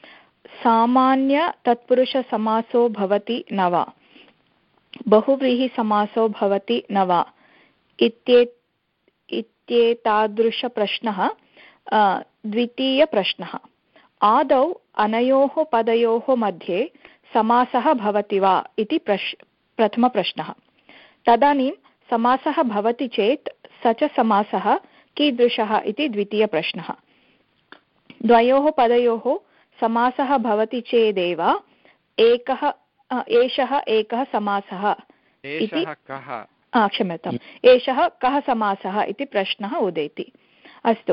सामान्यतत्पुरुषसमासो भवति न वा? बहुव्रीहिसमासो भवति न वा? इत्ये इत्येतादृशप्रश्नः द्वितीयप्रश्नः। आदौ अनयोः पदयोः मध्ये समासः भवति वा इति प्रश् प्रथमप्रश्नः। तदानीं समासः भवति चेत् स च समासः कीदृशः इति द्वितीयप्रश्नः। द्वयोः पदयोः समासः भवति चेदेव एकः एषः एकः समासः इति क्षम्यताम् एषः कः समासः इति प्रश्नः उदेति। अस्तु,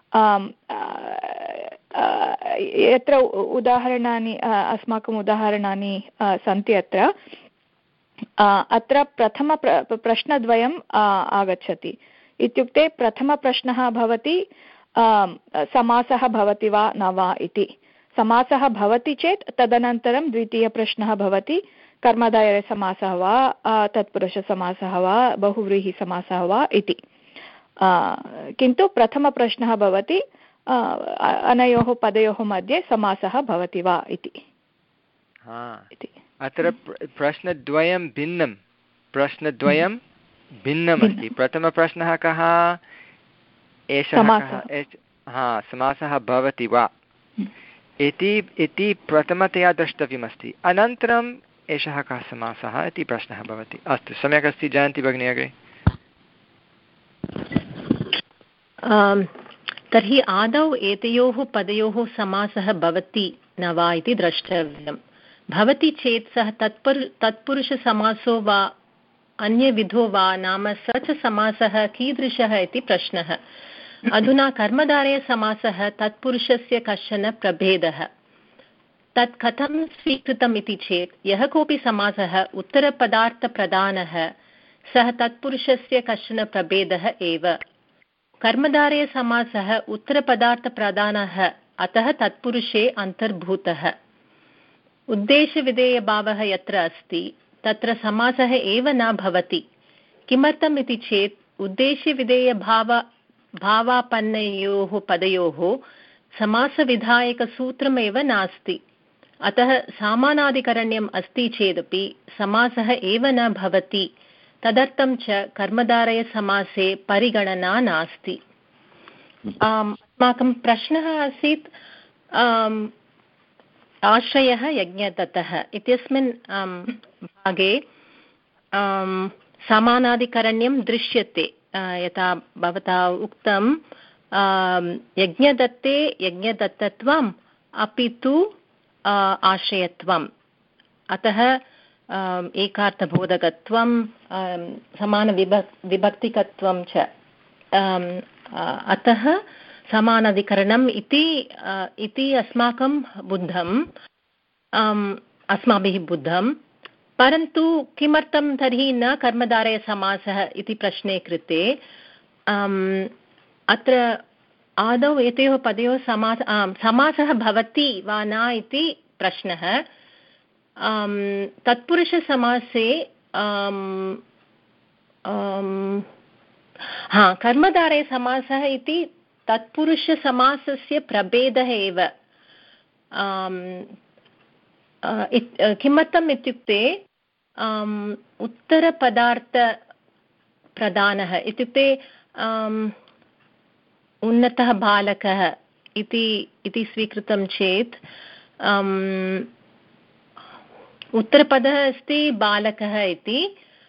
यत्र उदाहरणानि अस्माकम् उदाहरणानि सन्ति अत्र अत्र प्रथम प्रश्नद्वयम् आगच्छति। इत्युक्ते प्रथमप्रश्नः भवति समासः भवति वा न वा इति। समासः भवति चेत् तदनन्तरं द्वितीयप्रश्नः भवति कर्मधारयसमासः वा तत्पुरुषसमासः वा बहुव्रीहिसमासः वा इति। किन्तु प्रथमप्रश्नः भवति अनयोः पदयोः मध्ये समासः भवति वा इति। अत्र प्रश्नद्वयं भिन्नं प्रश्नद्वयं भिन्नमस्ति। प्रथमप्रश्नः कः? एषः हा समासः भवति वा इति इति प्रथमतया द्रष्टव्यमस्ति। अनन्तरम् एषः कः समासः इति प्रश्नः भवति। अस्तु, सम्यक् अस्ति। जयन्ती भगिनी अग्रे। तर्हि आदौ एतयोः पदयोः समासः भवति न वा इति द्रष्टव्यं। भवति चेत् सः तत्पुर तत्पुरुषसमासो वा अन्यविधो वा, नाम स च समासः कीदृशः इति प्रश्नः। अधुना कर्मधारयसमासः तत्पुरुषस्य कश्चन प्रभेदः। तत् कथं स्वीकृतम् इति चेत् यः कोऽपि समासः उत्तरपदार्थप्रधानः सः तत्पुरुषस्य कश्चन प्रभेदः एव। कर्मधारयसमासः उत्तरपदार्थप्रधानः, अतः तत्पुरुषे अन्तर्भूतः। उद्देशविधेयभावः यत्र अस्ति तत्र समासः एव न भवति। किमर्थम् इति चेत् उद्देश्यविधेयभाव भावापन्नयोः पदयोः समासविधायकसूत्रमेव नास्ति। अतः सामानाधिकरण्यम् अस्ति चेदपि समासः एव न भवति। तदर्थं च कर्मधारयसमासे परिगणना नास्ति। अस्माकं प्रश्नः आसीत् आश्रयः यज्ञदत्तः इत्यस्मिन् भागे समानाधिकरण्यं दृश्यते। यथा भवता उक्तं यज्ञदत्ते यज्ञदत्तत्वम् अपि तु आश्रयत्वम्। अतः एकार्थबोधकत्वं समानविभक् विभक्तिकत्वं च। अतः समानाधिकरणम् इति इति अस्माकं बुद्धम् अस्माभिः बुद्धं। परन्तु किमर्थं तर्हि न कर्मधारयसमासः इति प्रश्ने कृते अत्र आदौ एतयोः पदयोः समास समासः भवति वा न इति प्रश्नः। तत्पुरुषसमासे हा कर्मधारयसमासः इति तत्पुरुषसमासस्य प्रभेदः एव। किमर्थम् इत्युक्ते उत्तरपदार्थप्रधानः इत्युक्ते उन्नतः बालकः इति इति स्वीकृतं चेत् उत्तरपदः अस्ति बालकः इति।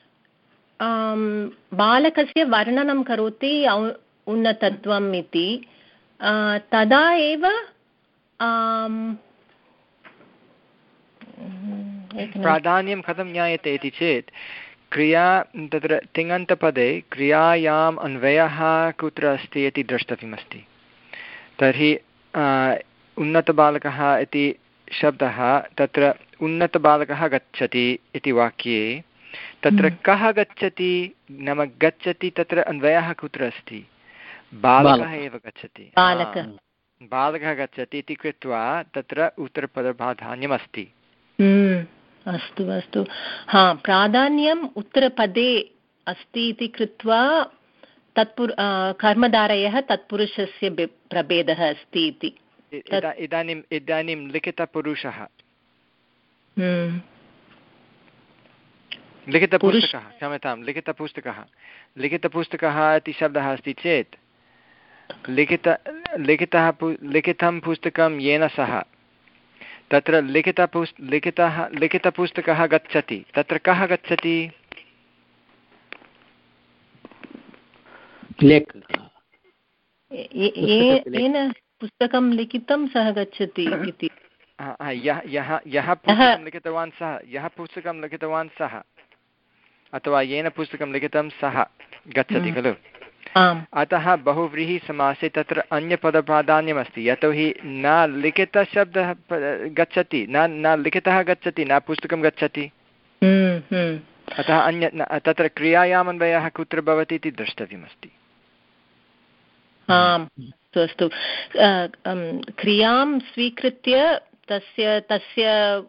बालकस्य वर्णनं करोति उन्नतत्वम् इति। तदा एव प्राधान्यं कथं ज्ञायते इति चेत् क्रिया तत्र तिङन्तपदे क्रियायाम् अन्वयः कुत्र अस्ति इति द्रष्टव्यमस्ति। तर्हि उन्नतबालकः इति शब्दः तत्र उन्नतबालकः गच्छति इति वाक्ये तत्र कः गच्छति नाम गच्छति तत्र अन्वयः कुत्र अस्ति बालकः एव गच्छति बालकः गच्छति इति कृत्वा तत्र उत्तरपदप्राधान्यमस्ति। अस्तु अस्तु हा प्राधान्यम् उत्तरपदे अस्ति इति कृत्वा तत्पुर कर्मधारयः तत्पुरुषस्य प्रभेदः अस्ति इति। इदानीम् इदानीं लिखितपुरुषः लिखितपुस्तकः क्षम्यतां लिखितपुस्तकः लिखितपुस्तकः इति शब्दः अस्ति चेत् लिखित लिखितः लिखितं पुस्तकं येन सह तत्र लिखितपुस् लिखितः लिखितपुस्तकः गच्छति तत्र कः गच्छति येन पुस्तकं लिखितं सः गच्छति इति यः यः यः पुस्तकं लिखितवान् सः यः पुस्तकं लिखितवान् सः अथवा येन पुस्तकं लिखितं सः गच्छति खलु। अतः बहुव्रीहिसमासे तत्र अन्यपदप्राधान्यमस्ति यतोहि न लिखितशब्दः गच्छति न न लिखितः गच्छति न पुस्तकं गच्छति अतः अन्य तत्र क्रियायाम् अन्वयः कुत्र भवति इति द्रष्टव्यमस्ति। आम् अस्तु क्रियां स्वीकृत्य तस्य तस्य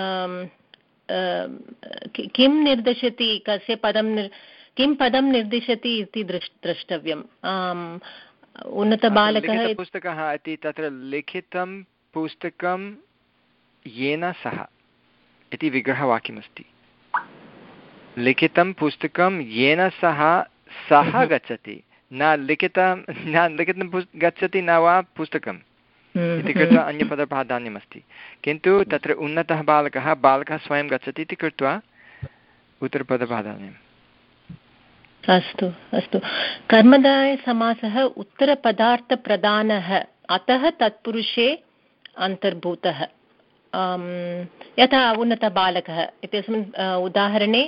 किं निर्दिशति कस्य पदं किं पदं निर्दिशति इति द्रष्टव्यम्। उन्नतबालकः पुस्तकः इति तत्र लिखितं पुस्तकं येन सह इति विग्रहवाक्यमस्ति। लिखितं पुस्तकं येन सह सः गच्छति न लिखितं न लिखितं गच्छति न वा पुस्तकम् इति कृत्वा अन्यपदप्राधान्यमस्ति। किन्तु तत्र उन्नतः बालकः बालकः स्वयं गच्छति इति कृत्वा उत्तरपदप्राधान्यम्। अस्तु अस्तु कर्मधारयसमासः उत्तरपदार्थप्रधानः अतः तत्पुरुषे अन्तर्भूतः। यथा उन्नतबालकः इत्यस्मिन् उदाहरणे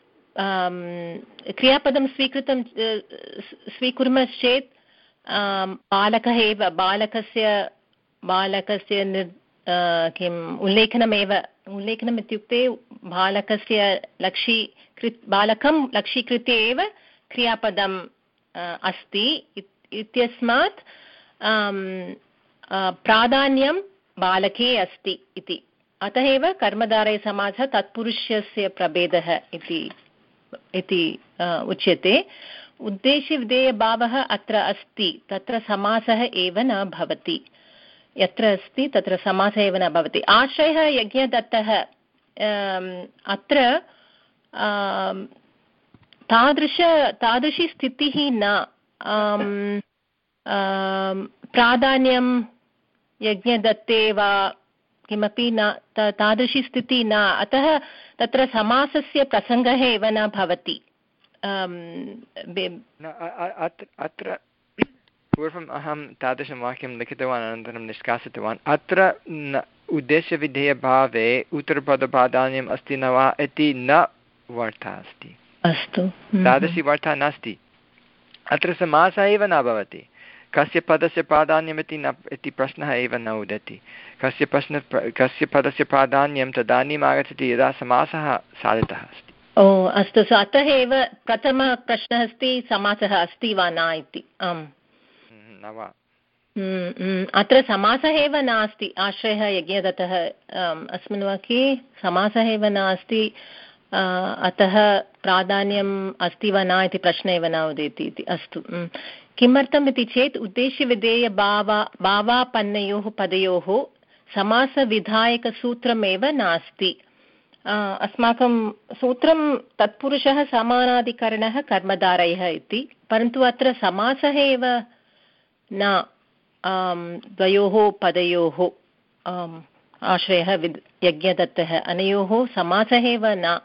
क्रियापदं स्वीकृतं स्वीकुर्मश्चेत् बालकः एव बालकस्य बालकस्य निर् किम् उल्लेखनमेव उल्लेखनम् इत्युक्ते बालकस्य लक्षीकृत् बालकं लक्षीकृत्य एव क्रियापदम् अस्ति इत्यस्मात् प्राधान्यं बालके अस्ति इति। अतः एव कर्मधारयसमासः तत्पुरुषस्य प्रभेदः इति इति उच्यते। उद्देश्यविधेयभावः अत्र अस्ति तत्र समासः एव न भवति। यत्र अस्ति तत्र समासः एव न भवति। आश्रयः यज्ञदत्तः अत्र तादृश तादृशी स्थितिः न प्राधान्यं यज्ञदत्ते वा किमपि न तादृशी स्थितिः न। अतः तत्र समासस्य प्रसङ्गः एव न भवति। अत्र पूर्वम् अहं तादृशं वाक्यं लिखितवान् अनन्तरं निष्कासितवान्। अत्र न उद्देश्यविधेयभावे उत्तरपदप्राधान्यम् अस्ति न वा इति न वार्ता अस्ति। अस्तु तादृशी वार्ता नास्ति। अत्र समासः एव न भवति। कस्य पदस्य प्राधान्यमिति न इति प्रश्नः एव न उदेति। कस्य प्रश्न कस्य पदस्य प्राधान्यं तदानीम् आगच्छति यदा समासः साधितः अस्ति। ओ अस्तु अतः एव प्रथमः प्रश्नः अस्ति समासः अस्ति वा न इति। आम् न वा अत्र समासः एव नास्ति। आश्रयः यज्ञदत्तः अस्मिन् वाक्ये समासः एव नास्ति। अतः प्राधान्यम् अस्ति वा न इति प्रश्नः एव न उदेति इति। अस्तु किमर्थम् इति चेत् उद्देश्यविधेयभावा भावापन्नयोः पदयोः समासविधायकसूत्रमेव नास्ति। अस्माकं सूत्रं तत्पुरुषः समानाधिकरणः कर्मधारयः इति, परन्तु अत्र समासः एव न। द्वयोः पदयोः आश्रयः विद् यज्ञदत्तः अनयोः समासः एव न।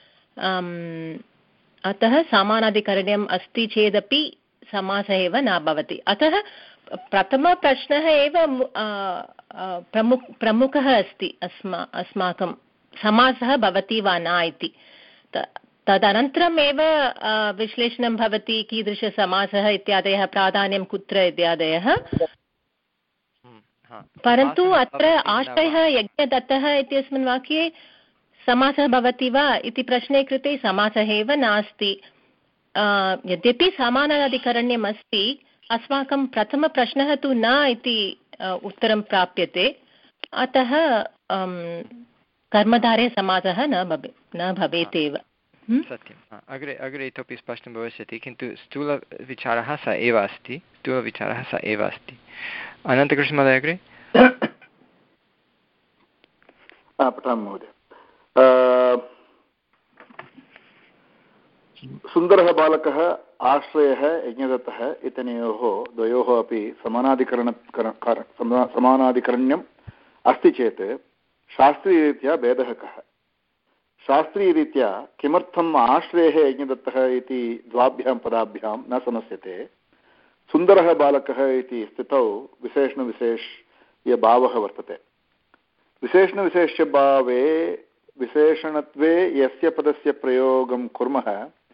अतः समानाधिकरणम् अस्ति चेदपि समासः एव न भवति। अतः प्रथमप्रश्नः एव प्रमुख प्रमुखः अस्ति अस्मा अस्माकं समासः भवति वा न इति। तदनन्तरमेव विश्लेषणं भवति कीदृशसमासः इत्यादयः प्राधान्यं कुत्र इत्यादयः परन्तु अत्र आश्रयः यज्ञदत्तः इत्यस्मिन् वाक्ये समासः भवति वा इति प्रश्ने कृते समासः एव नास्ति। यद्यपि समानाधिकरण्यम् अस्ति, अस्माकं प्रथमप्रश्नः तु न इति उत्तरं प्राप्यते, अतः कर्मधारे समासः न भवे न भवेत् एव। सत्यम्। अग्रे अग्रे इतोपि स्पष्टं भविष्यति, किन्तु स्थूलविचारः स एव अस्ति स्थूलविचारः स एव अस्ति। अनन्तकृष्णमहोदय अग्रे। पठामि महोदय। सुन्दरः बालकः आश्रयः यज्ञदत्तः इत्यनयोः द्वयोः अपि समानाधिकरण समानाधिकरण्यम् अस्ति चेत् शास्त्रीयरीत्या भेदः कः? शास्त्रीयरीत्या किमर्थम् आश्रयः यज्ञदत्तः इति द्वाभ्यां पदाभ्यां न समस्यते, सुन्दरः बालकः इति स्थितौ विशेषणविशेष्यभावः वर्तते। विशेषणविशेष्यभावे विशेषणत्वे यस्य पदस्य प्रयोगं कुर्मः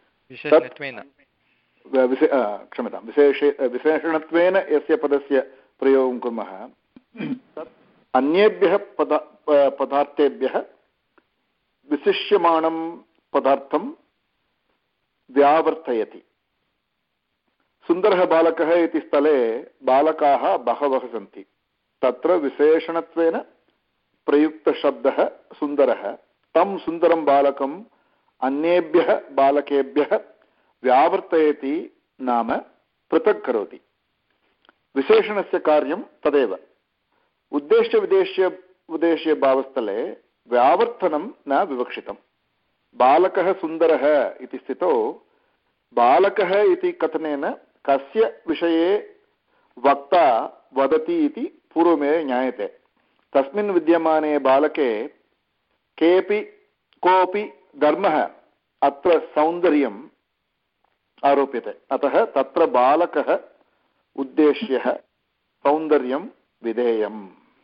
क्षम्यतां विशेष विशेषणत्वेन यस्य पदस्य प्रयोगं कुर्मः तत् अन्येभ्यः पदा पदार्थेभ्यः विशिष्यमाणं पदार्थं व्यावर्तयति। सुन्दरः बालकः इति स्थले बालकाः बहवः सन्ति, तत्र विशेषणत्वेन प्रयुक्तशब्दः सुन्दरः तं सुन्दरं बालकम् अन्येभ्यः बालकेभ्यः व्यावर्तयति, नाम पृथक् करोति। विशेषणस्य कार्यं तदेव। उद्देश्यविदेश्य उद्देश्यभावस्थले व्यावर्तनं न विवक्षितं। बालकः सुन्दरः इति स्थितौ बालकः इति कथनेन कस्य विषये वक्ता वदति इति पूर्वमेव ज्ञायते। तस्मिन् विद्यमाने बालके केऽपि कोऽपि धर्मः अत्र सौन्दर्यम् आरोप्यते, अतः तत्र बालकः उद्देश्यः, सौन्दर्यं विधेयम्।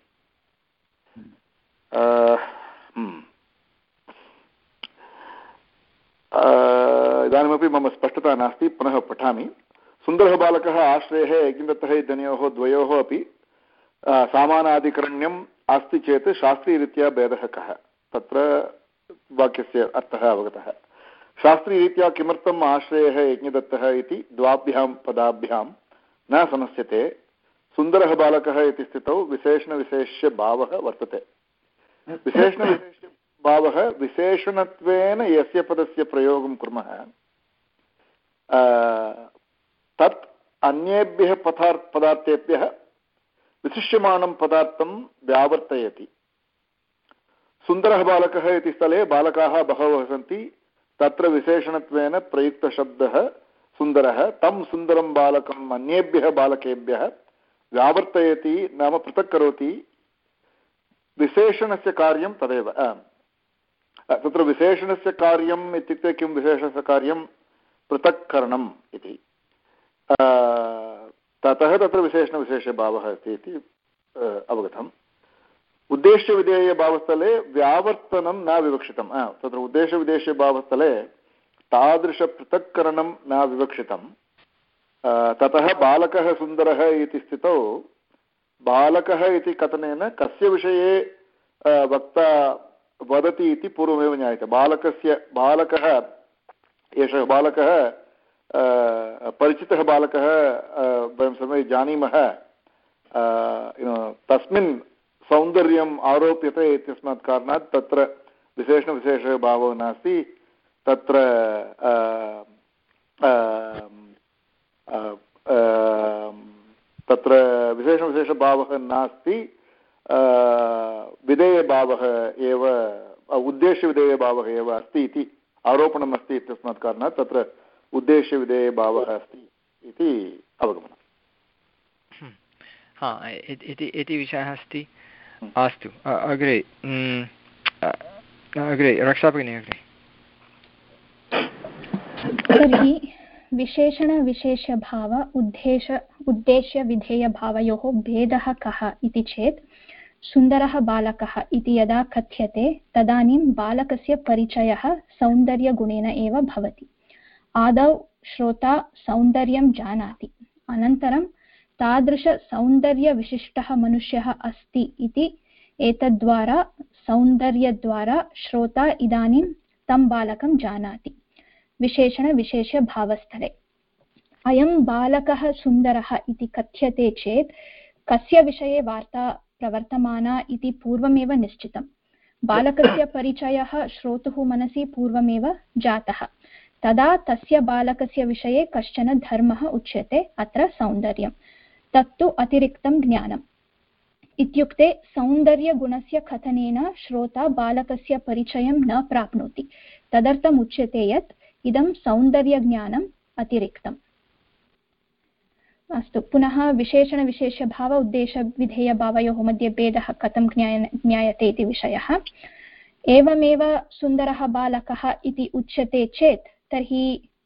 इदानीमपि मम स्पष्टता नास्ति, पुनः पठामि। सुन्दरः बालकः आश्रयः यज्ञदत्तः इत्यनयोः द्वयोः अपि सामानाधिकरण्यम् अस्ति चेत् शास्त्रीयरीत्या भेदः कः? तत्र वाक्यस्य अर्थः अवगतः। शास्त्रीयरीत्या किमर्थम् आश्रयः यज्ञदत्तः इति द्वाभ्यां पदाभ्यां न समस्यते। सुन्दरः बालकः इति स्थितौ विशेषणविशेष्यभावः वर्तते। विशेषणविशेष्यभावः विशेषणत्वेन यस्य पदस्य प्रयोगं कुर्मः तत् अन्येभ्यः पदार्थ पदार्थेभ्यः विशिष्यमाणं पदार्थं व्यावर्तयति। सुन्दरः बालकः इति स्थले बालकाः बहवः सन्ति, तत्र विशेषणत्वेन प्रयुक्तशब्दः सुन्दरः तं सुन्दरं बालकम् अन्येभ्यः बालकेभ्यः व्यावर्तयति, नाम पृथक् करोति। विशेषणस्य कार्यं तदेव। तत्र विशेषणस्य कार्यम् इत्युक्ते किं? विशेषणस्य कार्यं पृथक्करणम् इति। ततः तत्र विशेषणविशेषभावः अस्ति इति अवगतम्। उद्देश्यविधेयभावस्थले व्यावर्तनं न विवक्षितं। तत्र उद्देश्यविधेयभावस्थले तादृशपृथक्करणं न विवक्षितं। ततः बालकः सुन्दरः इति स्थितौ बालकः इति कथनेन कस्य विषये वक्ता वदति इति पूर्वमेव ज्ञायते। बालकस्य बालकः एषः बालकः परिचितः बालकः, वयं सर्वे जानीमः, तस्मिन् सौन्दर्यम् आरोप्यते इत्यस्मात् कारणात् तत्र विशेषणविशेषभावो नास्ति। तत्र तत्र विशेषणविशेषभावः नास्ति, विधेयभावः एव, उद्देश्यविधेयभावः एव अस्ति इति आरोपणम् अस्ति। इत्यस्मात् कारणात् तत्र उद्देश्यविधेयभावः अस्ति इति अवगमनम्। हा, इति विषयः अस्ति। अस्तु, अग्रे अग्रे रक्षाभगिनी अग्रे। तर्हि विशेषणविशेषभाव उद्देश उद्देश्यविधेयभावयोः भेदः कः इति चेत् सुन्दरः बालकः इति यदा कथ्यते तदानीं बालकस्य परिचयः सौन्दर्यगुणेन एव भवति। आदौ श्रोता सौन्दर्यं जानाति, अनन्तरं तादृशसौन्दर्यविशिष्टः मनुष्यः अस्ति इति एतद्द्वारा सौन्दर्यद्वारा श्रोता इदानीं तं बालकं जानाति। विशेषणविशेष्यभावस्थले अयं बालकः सुन्दरः इति कथ्यते चेत् कस्य विषये वार्ता प्रवर्तमाना इति पूर्वमेव निश्चितम्। बालकस्य परिचयः श्रोतुः मनसि पूर्वमेव जातः। तदा तस्य बालकस्य विषये कश्चन धर्मः उच्यते, अत्र सौन्दर्यं। तत्तु अतिरिक्तं ज्ञानम्। इत्युक्ते सौन्दर्यगुणस्य कथनेन श्रोता बालकस्य परिचयं न प्राप्नोति। तदर्थम् उच्यते यत् इदं सौन्दर्यज्ञानम् अतिरिक्तम्। अस्तु, पुनः विशेषणविशेष्यभाव उद्देशविधेयभावयोः मध्ये भेदः कथं ज्ञाय ज्ञायते इति विषयः। एवमेव सुन्दरः बालकः इति उच्यते चेत् तर्हि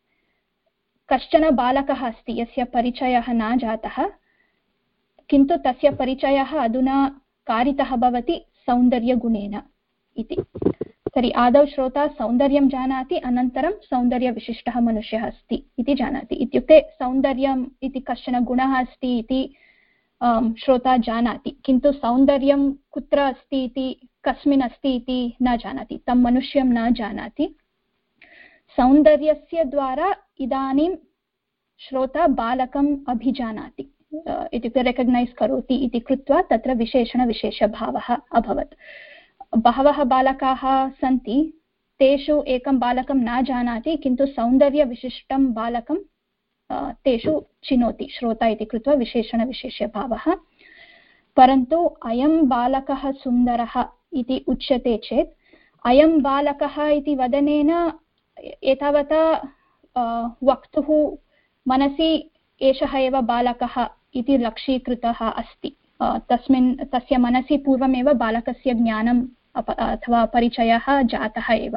कश्चन बालकः अस्ति यस्य परिचयः न जातः, किन्तु तस्य परिचयः अधुना कारितः भवति सौन्दर्यगुणेन इति। तर्हि आदौ श्रोता सौन्दर्यं जानाति, अनन्तरं सौन्दर्यविशिष्टः मनुष्यः अस्ति इति जानाति। इत्युक्ते सौन्दर्यम् इति कश्चन गुणः अस्ति इति श्रोता जानाति, किन्तु सौन्दर्यं कुत्र अस्ति इति, कस्मिन् अस्ति इति न जानाति, तं मनुष्यं न जानाति। सौन्दर्यस्य द्वारा इदानीं श्रोता बालकम् अभिजानाति, इत्युक्ते रेकग्नैस् करोति इति कृत्वा तत्र विशेषणविशेषभावः अभवत्। बहवः बालकाः सन्ति, तेषु एकं बालकं न जानाति, किन्तु सौन्दर्यविशिष्टं बालकं तेषु चिनोति श्रोता इति कृत्वा विशेषणविशेष्यभावः। परन्तु अयं बालकः सुन्दरः इति उच्यते चेत् अयं बालकः इति वदनेन एतावता वक्तुः मनसि एषः एव बालकः इति लक्ष्यीकृतः अस्ति। तस्मिन् तस्य मनसि पूर्वमेव बालकस्य ज्ञानम् अथवा परिचयः जातः एव।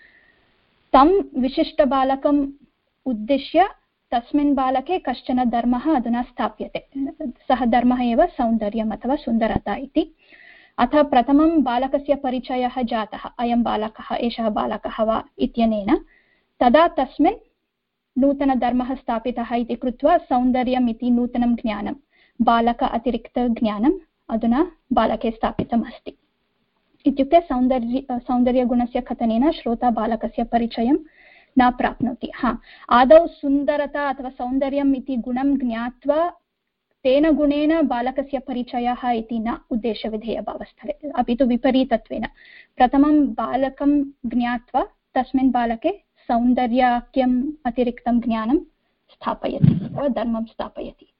तं विशिष्टबालकम् उद्दिश्य तस्मिन् बालके कश्चन धर्मः अधुना स्थाप्यते। सः धर्मः एव सौन्दर्यम् अथवा सुन्दरता इति। अथ प्रथमं बालकस्य परिचयः जातः, अयं बालकः, एषः बालकः वा इत्यनेन। तदा तस्मिन् नूतनधर्मः स्थापितः इति कृत्वा सौन्दर्यम् इति नूतनं ज्ञानं, बालक अतिरिक्तज्ञानम् अधुना बालके स्थापितम् अस्ति। इत्युक्ते सौन्दर्य सौन्दर्यगुणस्य कथनेन श्रोता बालकस्य परिचयं न प्राप्नोति। हा, आदौ सुन्दरता अथवा सौन्दर्यम् इति गुणं ज्ञात्वा तेन गुणेन बालकस्य परिचयः इति न उद्देशविधेयभावस्थले, अपि तु विपरीतत्वेन प्रथमं बालकं ज्ञात्वा तस्मिन् बालके सौन्दर्याख्यम् अतिरिक्तं ज्ञानं स्थापयति अथवा धर्मं स्थापयति।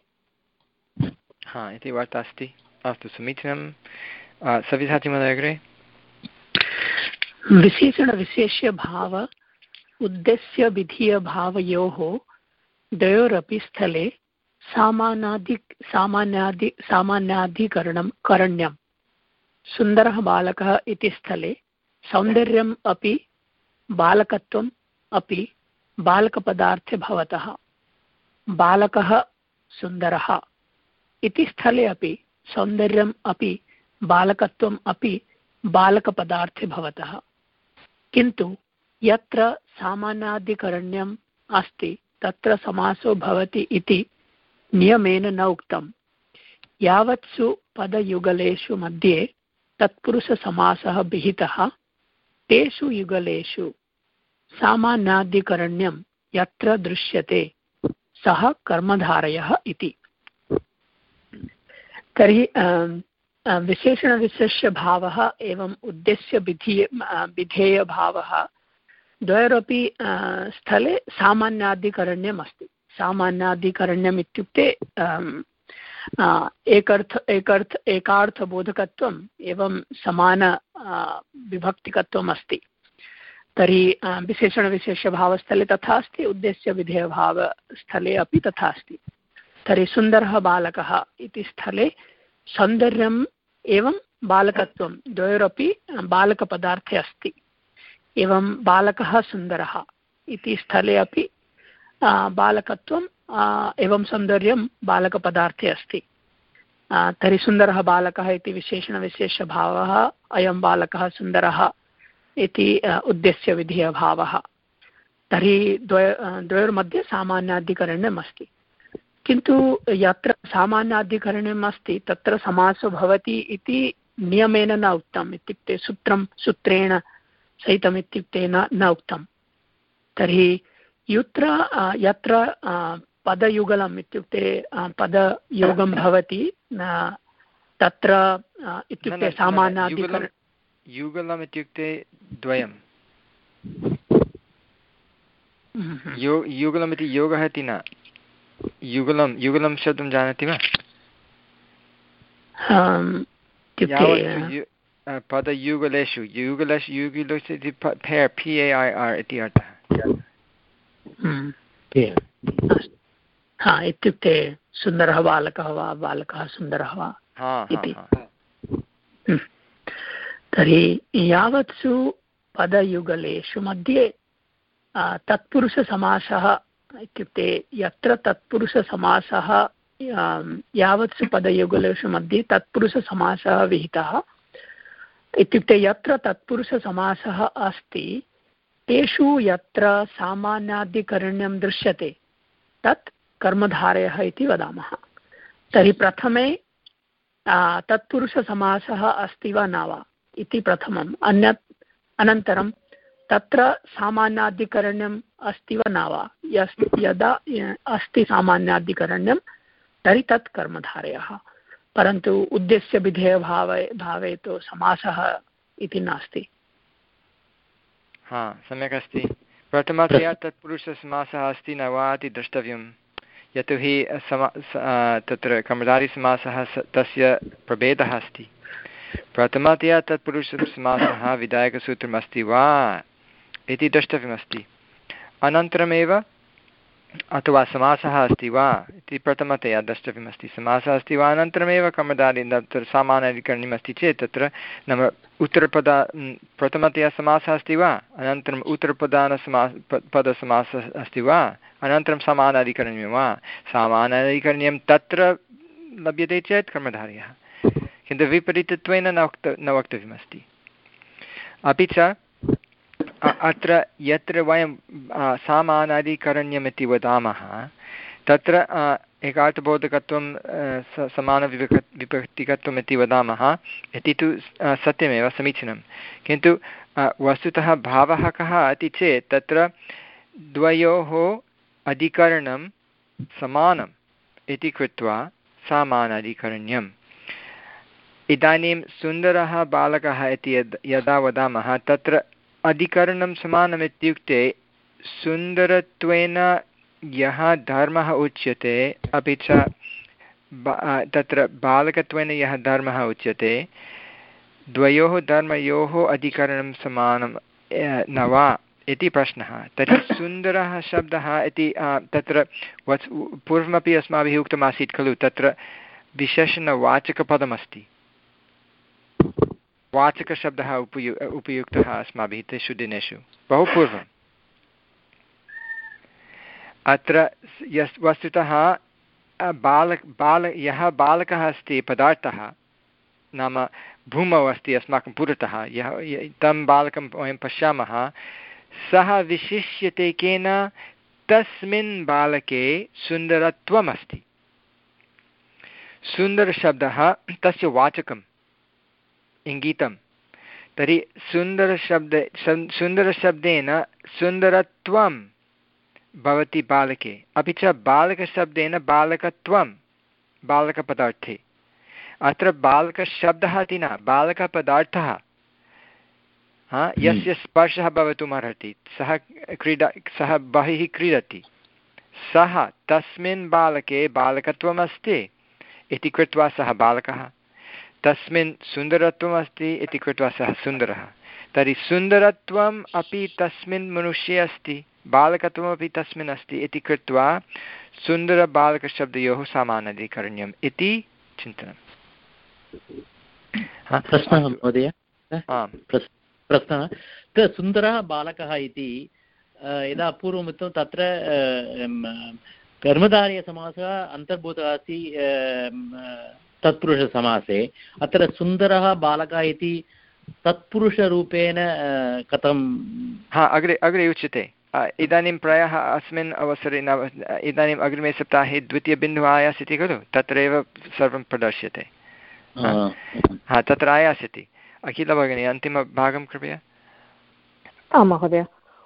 हा, इति वार्ता अस्ति। अस्तु, समीचीनं। सविधाति अग्रे। विशेषणविशेष्यभाव उद्देश्यविधीयभावयोः द्वयोरपि स्थले सामानादि सामान्यादि सामान्याधिकरणं करणीयं। सुन्दरः बालकः इति स्थले सौन्दर्यम् अपि बालकत्वम् अपि बालकपदार्थे भवतः। बालकः सुन्दरः इति स्थले अपि सौन्दर्यम् अपि बालकत्वम् अपि बालकपदार्थे भवतः। किन्तु यत्र सामान्याधिकरण्यम् अस्ति तत्र समासो भवति इति नियमेन न उक्तम्। यावत्सु पदयुगलेषु मध्ये तत्पुरुषसमासः विहितः तेषु युगलेषु सामान्याधिकरण्यं यत्र दृश्यते सः कर्मधारयः इति। तर्हि विशेषणविशेष्यभावः एवं उद्देश्यविधीय विधेयभावः द्वयोरपि स्थले सामान्याधिकरण्यम् अस्ति। सामान्याधिकरण्यम् इत्युक्ते एकर्थ एकर्थ एकार्थबोधकत्वम् एवं समान विभक्तिकत्वम् अस्ति। तर्हि विशेषणविशेष्यभावस्थले तथा अस्ति, उद्देश्यविधेयभावस्थले अपि तथा अस्ति। तर्हि सुन्दरः बालकः इति स्थले सौन्दर्यम् एवं बालकत्वं द्वयोरपि बालकपदार्थे अस्ति। एवं बालकः सुन्दरः इति स्थले अपि बालकत्वं एवं सौन्दर्यं बालकपदार्थे अस्ति। तर्हि सुन्दरः बालकः इति विशेषणविशेषभावः, अयं बालकः सुन्दरः इति उद्देश्यविधेयभावः। तर्हि द्वय द्वयोर्मध्ये सामान्याधिकरण्यम् अस्ति। किन्तु यत्र सामान्याधिकरणम् अस्ति तत्र समासो भवति इति नियमेन न उक्तम्, इत्युक्ते सूत्रं सूत्रेण सहितम् इत्युक्ते न न उक्तं। तर्हि यत्र यत्र पदयुगलम् इत्युक्ते पदयोगं भवति तत्र इत्युक्ते सामान्याधिकरण युगलम् इत्युक्ते द्वयं, यो युगलम् इति योगः इति न, युगलं युगलं शब्दं जानाति वा? पदयुगलेषु युगलेषु युगलेषु इति पेर् पि ए ऐ आर् इति अर्थः। हा, इत्युक्ते सुन्दरः बालकः वा बालकः सुन्दरः वा इति। तर्हि यावत्सु पदयुगलेषु मध्ये तत्पुरुषसमासः इत्युक्ते यत्र तत्पुरुषसमासः यावत्सु पदयुगलेषु मध्ये तत्पुरुषसमासः विहितः, इत्युक्ते यत्र तत्पुरुषसमासः अस्ति तेषु यत्र सामान्याधिकरण्यं दृश्यते तत् कर्मधारयः इति वदामः। तर्हि प्रथमे तत्पुरुषसमासः अस्ति वा न वा इति प्रथमम्, अन्यत् अनन्तरं तत्र सामान्याधिकरण्यम् अस्ति वा न वा, यदा अस्ति सामान्याधिकरण्यं तर्हि तत् कर्मधारयः, परन्तु उद्देश्य विधेयभावे भावे तु समासः इति नास्ति। हा, सम्यक् अस्ति। प्रथमतया तत्पुरुषसमासः अस्ति न वा इति द्रष्टव्यं, यतोहि समा तत्र कर्मधारयसमासः तस्य प्रभेदः अस्ति। प्रथमतया तत्पुरुषसमासः विधायकसूत्रमस्ति वा इति द्रष्टव्यमस्ति, अनन्तरमेव अथवा समासः अस्ति वा इति प्रथमतया द्रष्टव्यमस्ति। समासः अस्ति वा अनन्तरमेव कर्मधारय तत्र सामान्याधिकरणम् अस्ति चेत् तत्र नाम उत्तरपदा प्रथमतया समासः अस्ति वा अनन्तरम् उत्तरपदानसमास पदसमासः अस्ति वा अनन्तरं समानाधिकरण्यं वा, सामानाधिकरण्यं तत्र लभ्यते चेत् कर्मधारयः, किन्तु विपरीतत्वेन न वक्त न वक्तव्यमस्ति। अपि च अत्र यत्र वयं सामानाधिकरण्यम् इति वदामः तत्र एकार्थबोधकत्वं समानविभक् विभक्तिकत्वम् इति वदामः इति तु सत्यमेव समीचीनं, किन्तु वस्तुतः भावः कः इति चेत् तत्र द्वयोः अधिकरणं समानम् इति कृत्वा सामानाधिकरण्यम्। इदानीं सुन्दरः बालकः इति यद् यदा वदामः तत्र अधिकरणं समानम् इत्युक्ते सुन्दरत्वेन यः धर्मः उच्यते अपि च तत्र बालकत्वेन यः धर्मः उच्यते द्वयोः धर्मयोः अधिकरणं समानं न वा इति प्रश्नः। तर्हि सुन्दरः शब्दः इति तत्र वत् पूर्वमपि अस्माभिः उक्तमासीत् खलु, तत्र विशेषणवाचकपदमस्ति, वाचकशब्दः उपयु उपयुक्तः अस्माभिः तेषु दिनेषु बहु पूर्वम्। अत्र यस् वस्तुतः बालक बाल यः बालकः अस्ति पदार्थः नाम भूमौ अस्ति अस्माकं पुरतः, यः तं बालकं वयं पश्यामः सः विशिष्यते केन, तस्मिन् बालके सुन्दरत्वम् अस्ति। सुन्दरशब्दः तस्य वाचकम् इङ्गितं, तर्हि सुन्दरशब्दे सुन्दरशब्देन सुन्दरत्वं भवति बालके, अपि च बालकशब्देन बालकत्वं बालकपदार्थे। अत्र बालकशब्दः इति न, बालकपदार्थः, हा, यस्य स्पर्शः भवितुमर्हति, सः क्रीडा सः बहिः क्रीडति, सः तस्मिन् बालके बालकत्वमस्ति इति कृत्वा सः बालकः, तस्मिन् सुन्दरत्वमस्ति इति कृत्वा सः सुन्दरः। तर्हि सुन्दरत्वम् अपि तस्मिन् मनुष्ये अस्ति, बालकत्वमपि तस्मिन् अस्ति इति कृत्वा सुन्दरबालकशब्दयोः सामानाधिकरण्यम् इति चिन्तनम्। प्रश्नः महोदय, प्रश्नः सुन्दरः बालकः इति यदा पूर्वम् उक्तं तत्र कर्मधारयसमासः अन्तर्भूतः अस्ति तत्पुरुषसमासे, अत्र सुन्दरः बालकः इति तत्पुरुषरूपेण कथं? हा, अग्रे अग्रे उच्यते इदानीं प्रायः अस्मिन् अवसरे न इदानीम् अग्रिमे सप्ताहे द्वितीयबिन्दुः आयास्यति खलु तत्रैव सर्वं प्रदर्श्यते हा तत्र आयास्यति अखिल भगिनी अन्तिमभागं कृपया आं महोदय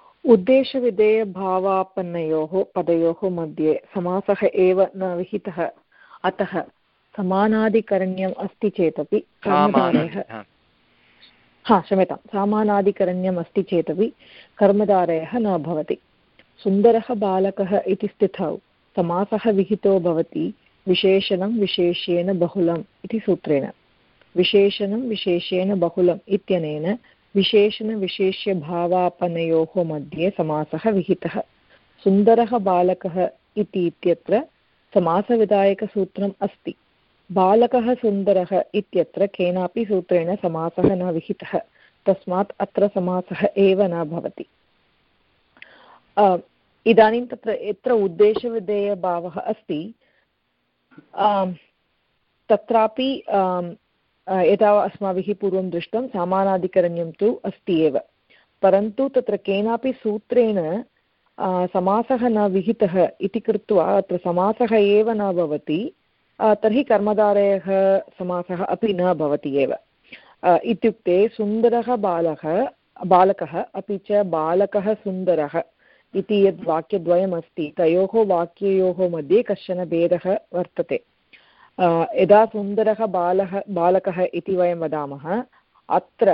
उद्देशविधेयभावापन्नयोः पदयोः मध्ये समासः एव न विहितः अतः समानाधिकरण्यम् अस्ति चेदपि कर्मधारयः हा क्षम्यतां समानाधिकरण्यम् अस्ति चेदपि कर्मधारयः न भवति सुन्दरः बालकः इति स्थितौ समासः विहितो भवति विशेषणं विशेष्येन बहुलम् इति सूत्रेण विशेषणं विशेष्येन बहुलम् इत्यनेन विशेषणविशेष्यभावापनयोः मध्ये समासः विहितः सुन्दरः बालकः इति इत्यत्र समासविधायकसूत्रम् अस्ति बालकः सुन्दरः इत्यत्र केनापि सूत्रेण समासः न विहितः तस्मात् अत्र समासः एव न भवति इदानीं तत्र यत्र उद्देशविधेयभावः अस्ति तत्रापि यथा अस्माभिः पूर्वं दृष्टं समानाधिकरण्यं तु अस्ति एव परन्तु तत्र केनापि सूत्रेण समासः न विहितः इति कृत्वा अत्र समासः एव न भवति तर्हि कर्मधारयः समासः अपि न भवति एव इत्युक्ते सुन्दरः बालकः बालकः अपि च बालकः सुन्दरः इति यद् वाक्यद्वयमस्ति तयोः वाक्ययोः मध्ये कश्चन भेदः वर्तते यदा सुन्दरः बालः बालकः इति वयं वदामः अत्र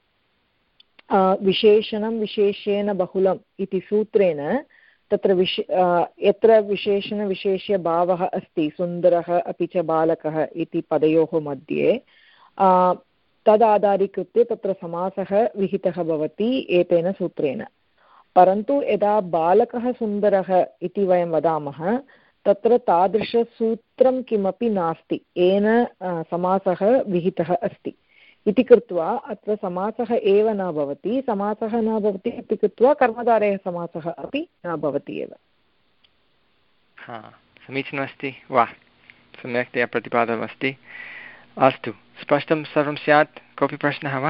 विशेषणं विशेष्येन बहुलम् इति सूत्रेण तत्र विश यत्र विशेषणविशेष्यभावः अस्ति सुन्दरः अपि च बालकः इति पदयोः मध्ये तदाधारीकृत्य तत्र समासः विहितः भवति एतेन सूत्रेण परन्तु यदा बालकः सुन्दरः इति वयं वदामः तत्र तादृशसूत्रं किमपि नास्ति येन समासः विहितः अस्ति इति कृत्वा अत्र समासः एव न भवति समासः न भवति इति कृत्वा कर्मधारयः समासः अपि न भवति एव हा समीचीनमस्ति वा सम्यक्तया प्रतिपादनमस्ति अस्तु स्पष्टं सर्वं स्यात् कोऽपि प्रश्नः वा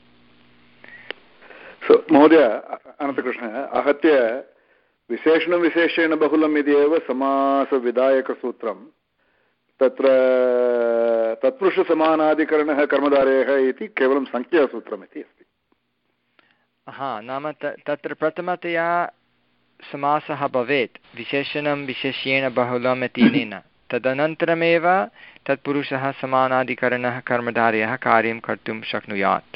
महोदय अनन्तकृष्णः आहत्य विशेषणं विशेषेण बहुलम् इति एव समासविधायकसूत्रं तत्र तत्पुरुषसमानाधिकरणः कर्मधारयः इति केवलं संख्यासूत्रमिति अस्ति हा नाम तत्र प्रथमतया समासः भवेत् विशेषणं विशेष्येन बहुलम् इत्यनेन तदनन्तरमेव तत्पुरुषः समानाधिकरणः कर्मधारयः कार्यं कर्तुं शक्नुयात्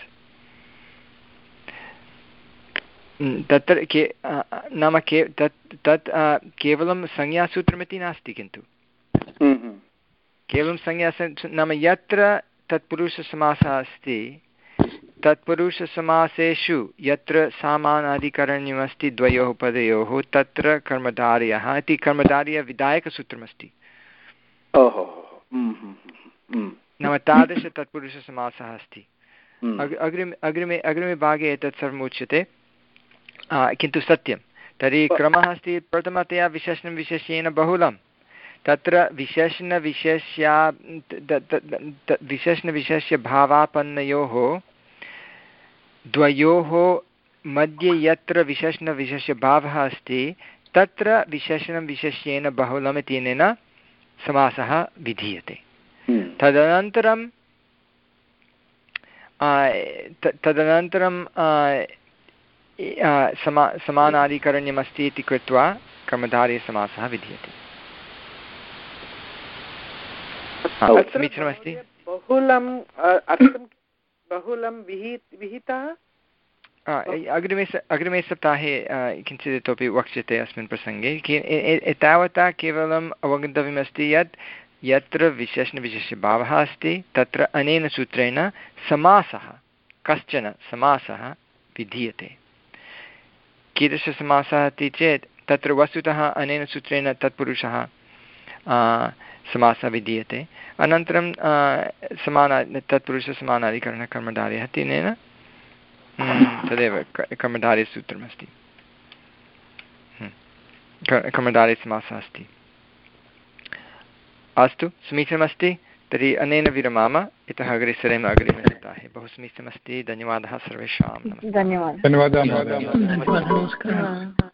तत्र के नाम के तत् तत् केवलं संज्ञासूत्रमिति नास्ति किन्तु केवलं संज्ञा नाम यत्र तत्पुरुषसमासः अस्ति तत्पुरुषसमासेषु यत्र समानाधिकरण्यमस्ति द्वयोः पदयोः तत्र कर्मधारयः इति कर्मधारयविधायकसूत्रमस्ति नाम तादृशतत्पुरुषसमासः अस्ति अग्रिमे अग्रिमे अग्रिमे भागे एतत् सर्वम् उच्यते किन्तु सत्यं तर्हि क्रमः अस्ति प्रथमतया विशेषणं विशेष्येन बहुलं तत्र विशेषणविशेष्या विशेषणविशेष्यभावापन्नयोः द्वयोः मध्ये यत्र विशेषणविशेष्यभावः अस्ति तत्र विशेषणं विशेष्येन बहुलम् इत्यनेन समासः विधीयते तदनन्तरं तदनन्तरं समा समानाधिकरण्यमस्ति इति कृत्वा कर्मधारयसमासः विधीयते समीचीनमस्ति बहुलम् अर्थं बहुलं विहितः अग्रिमे अग्रिमे सप्ताहे किञ्चित् इतोपि वक्ष्यते अस्मिन् प्रसङ्गे एतावता केवलम् अवगन्तव्यमस्ति यत् यत्र विशेषणविशेष्यभावः अस्ति तत्र अनेन सूत्रेण समासः कश्चन समासः विधीयते कीदृशसमासः इति चेत् तत्र वस्तुतः अनेन सूत्रेण तत्पुरुषः समासः विधीयते अनन्तरं समाना तत्पुरुषसमानाधिकरणकर्मधारयः तेन तदेव कर्मधारयसूत्रमस्ति कर्मधारयसमासः अस्ति अस्तु समीचीनमस्ति तर्हि अनेन विरमाम इतः अग्रे सरेम अग्रिमे सप्ताहे बहु समीचीनमस्ति धन्यवादः सर्वेषां धन्यवादः धन्यवादः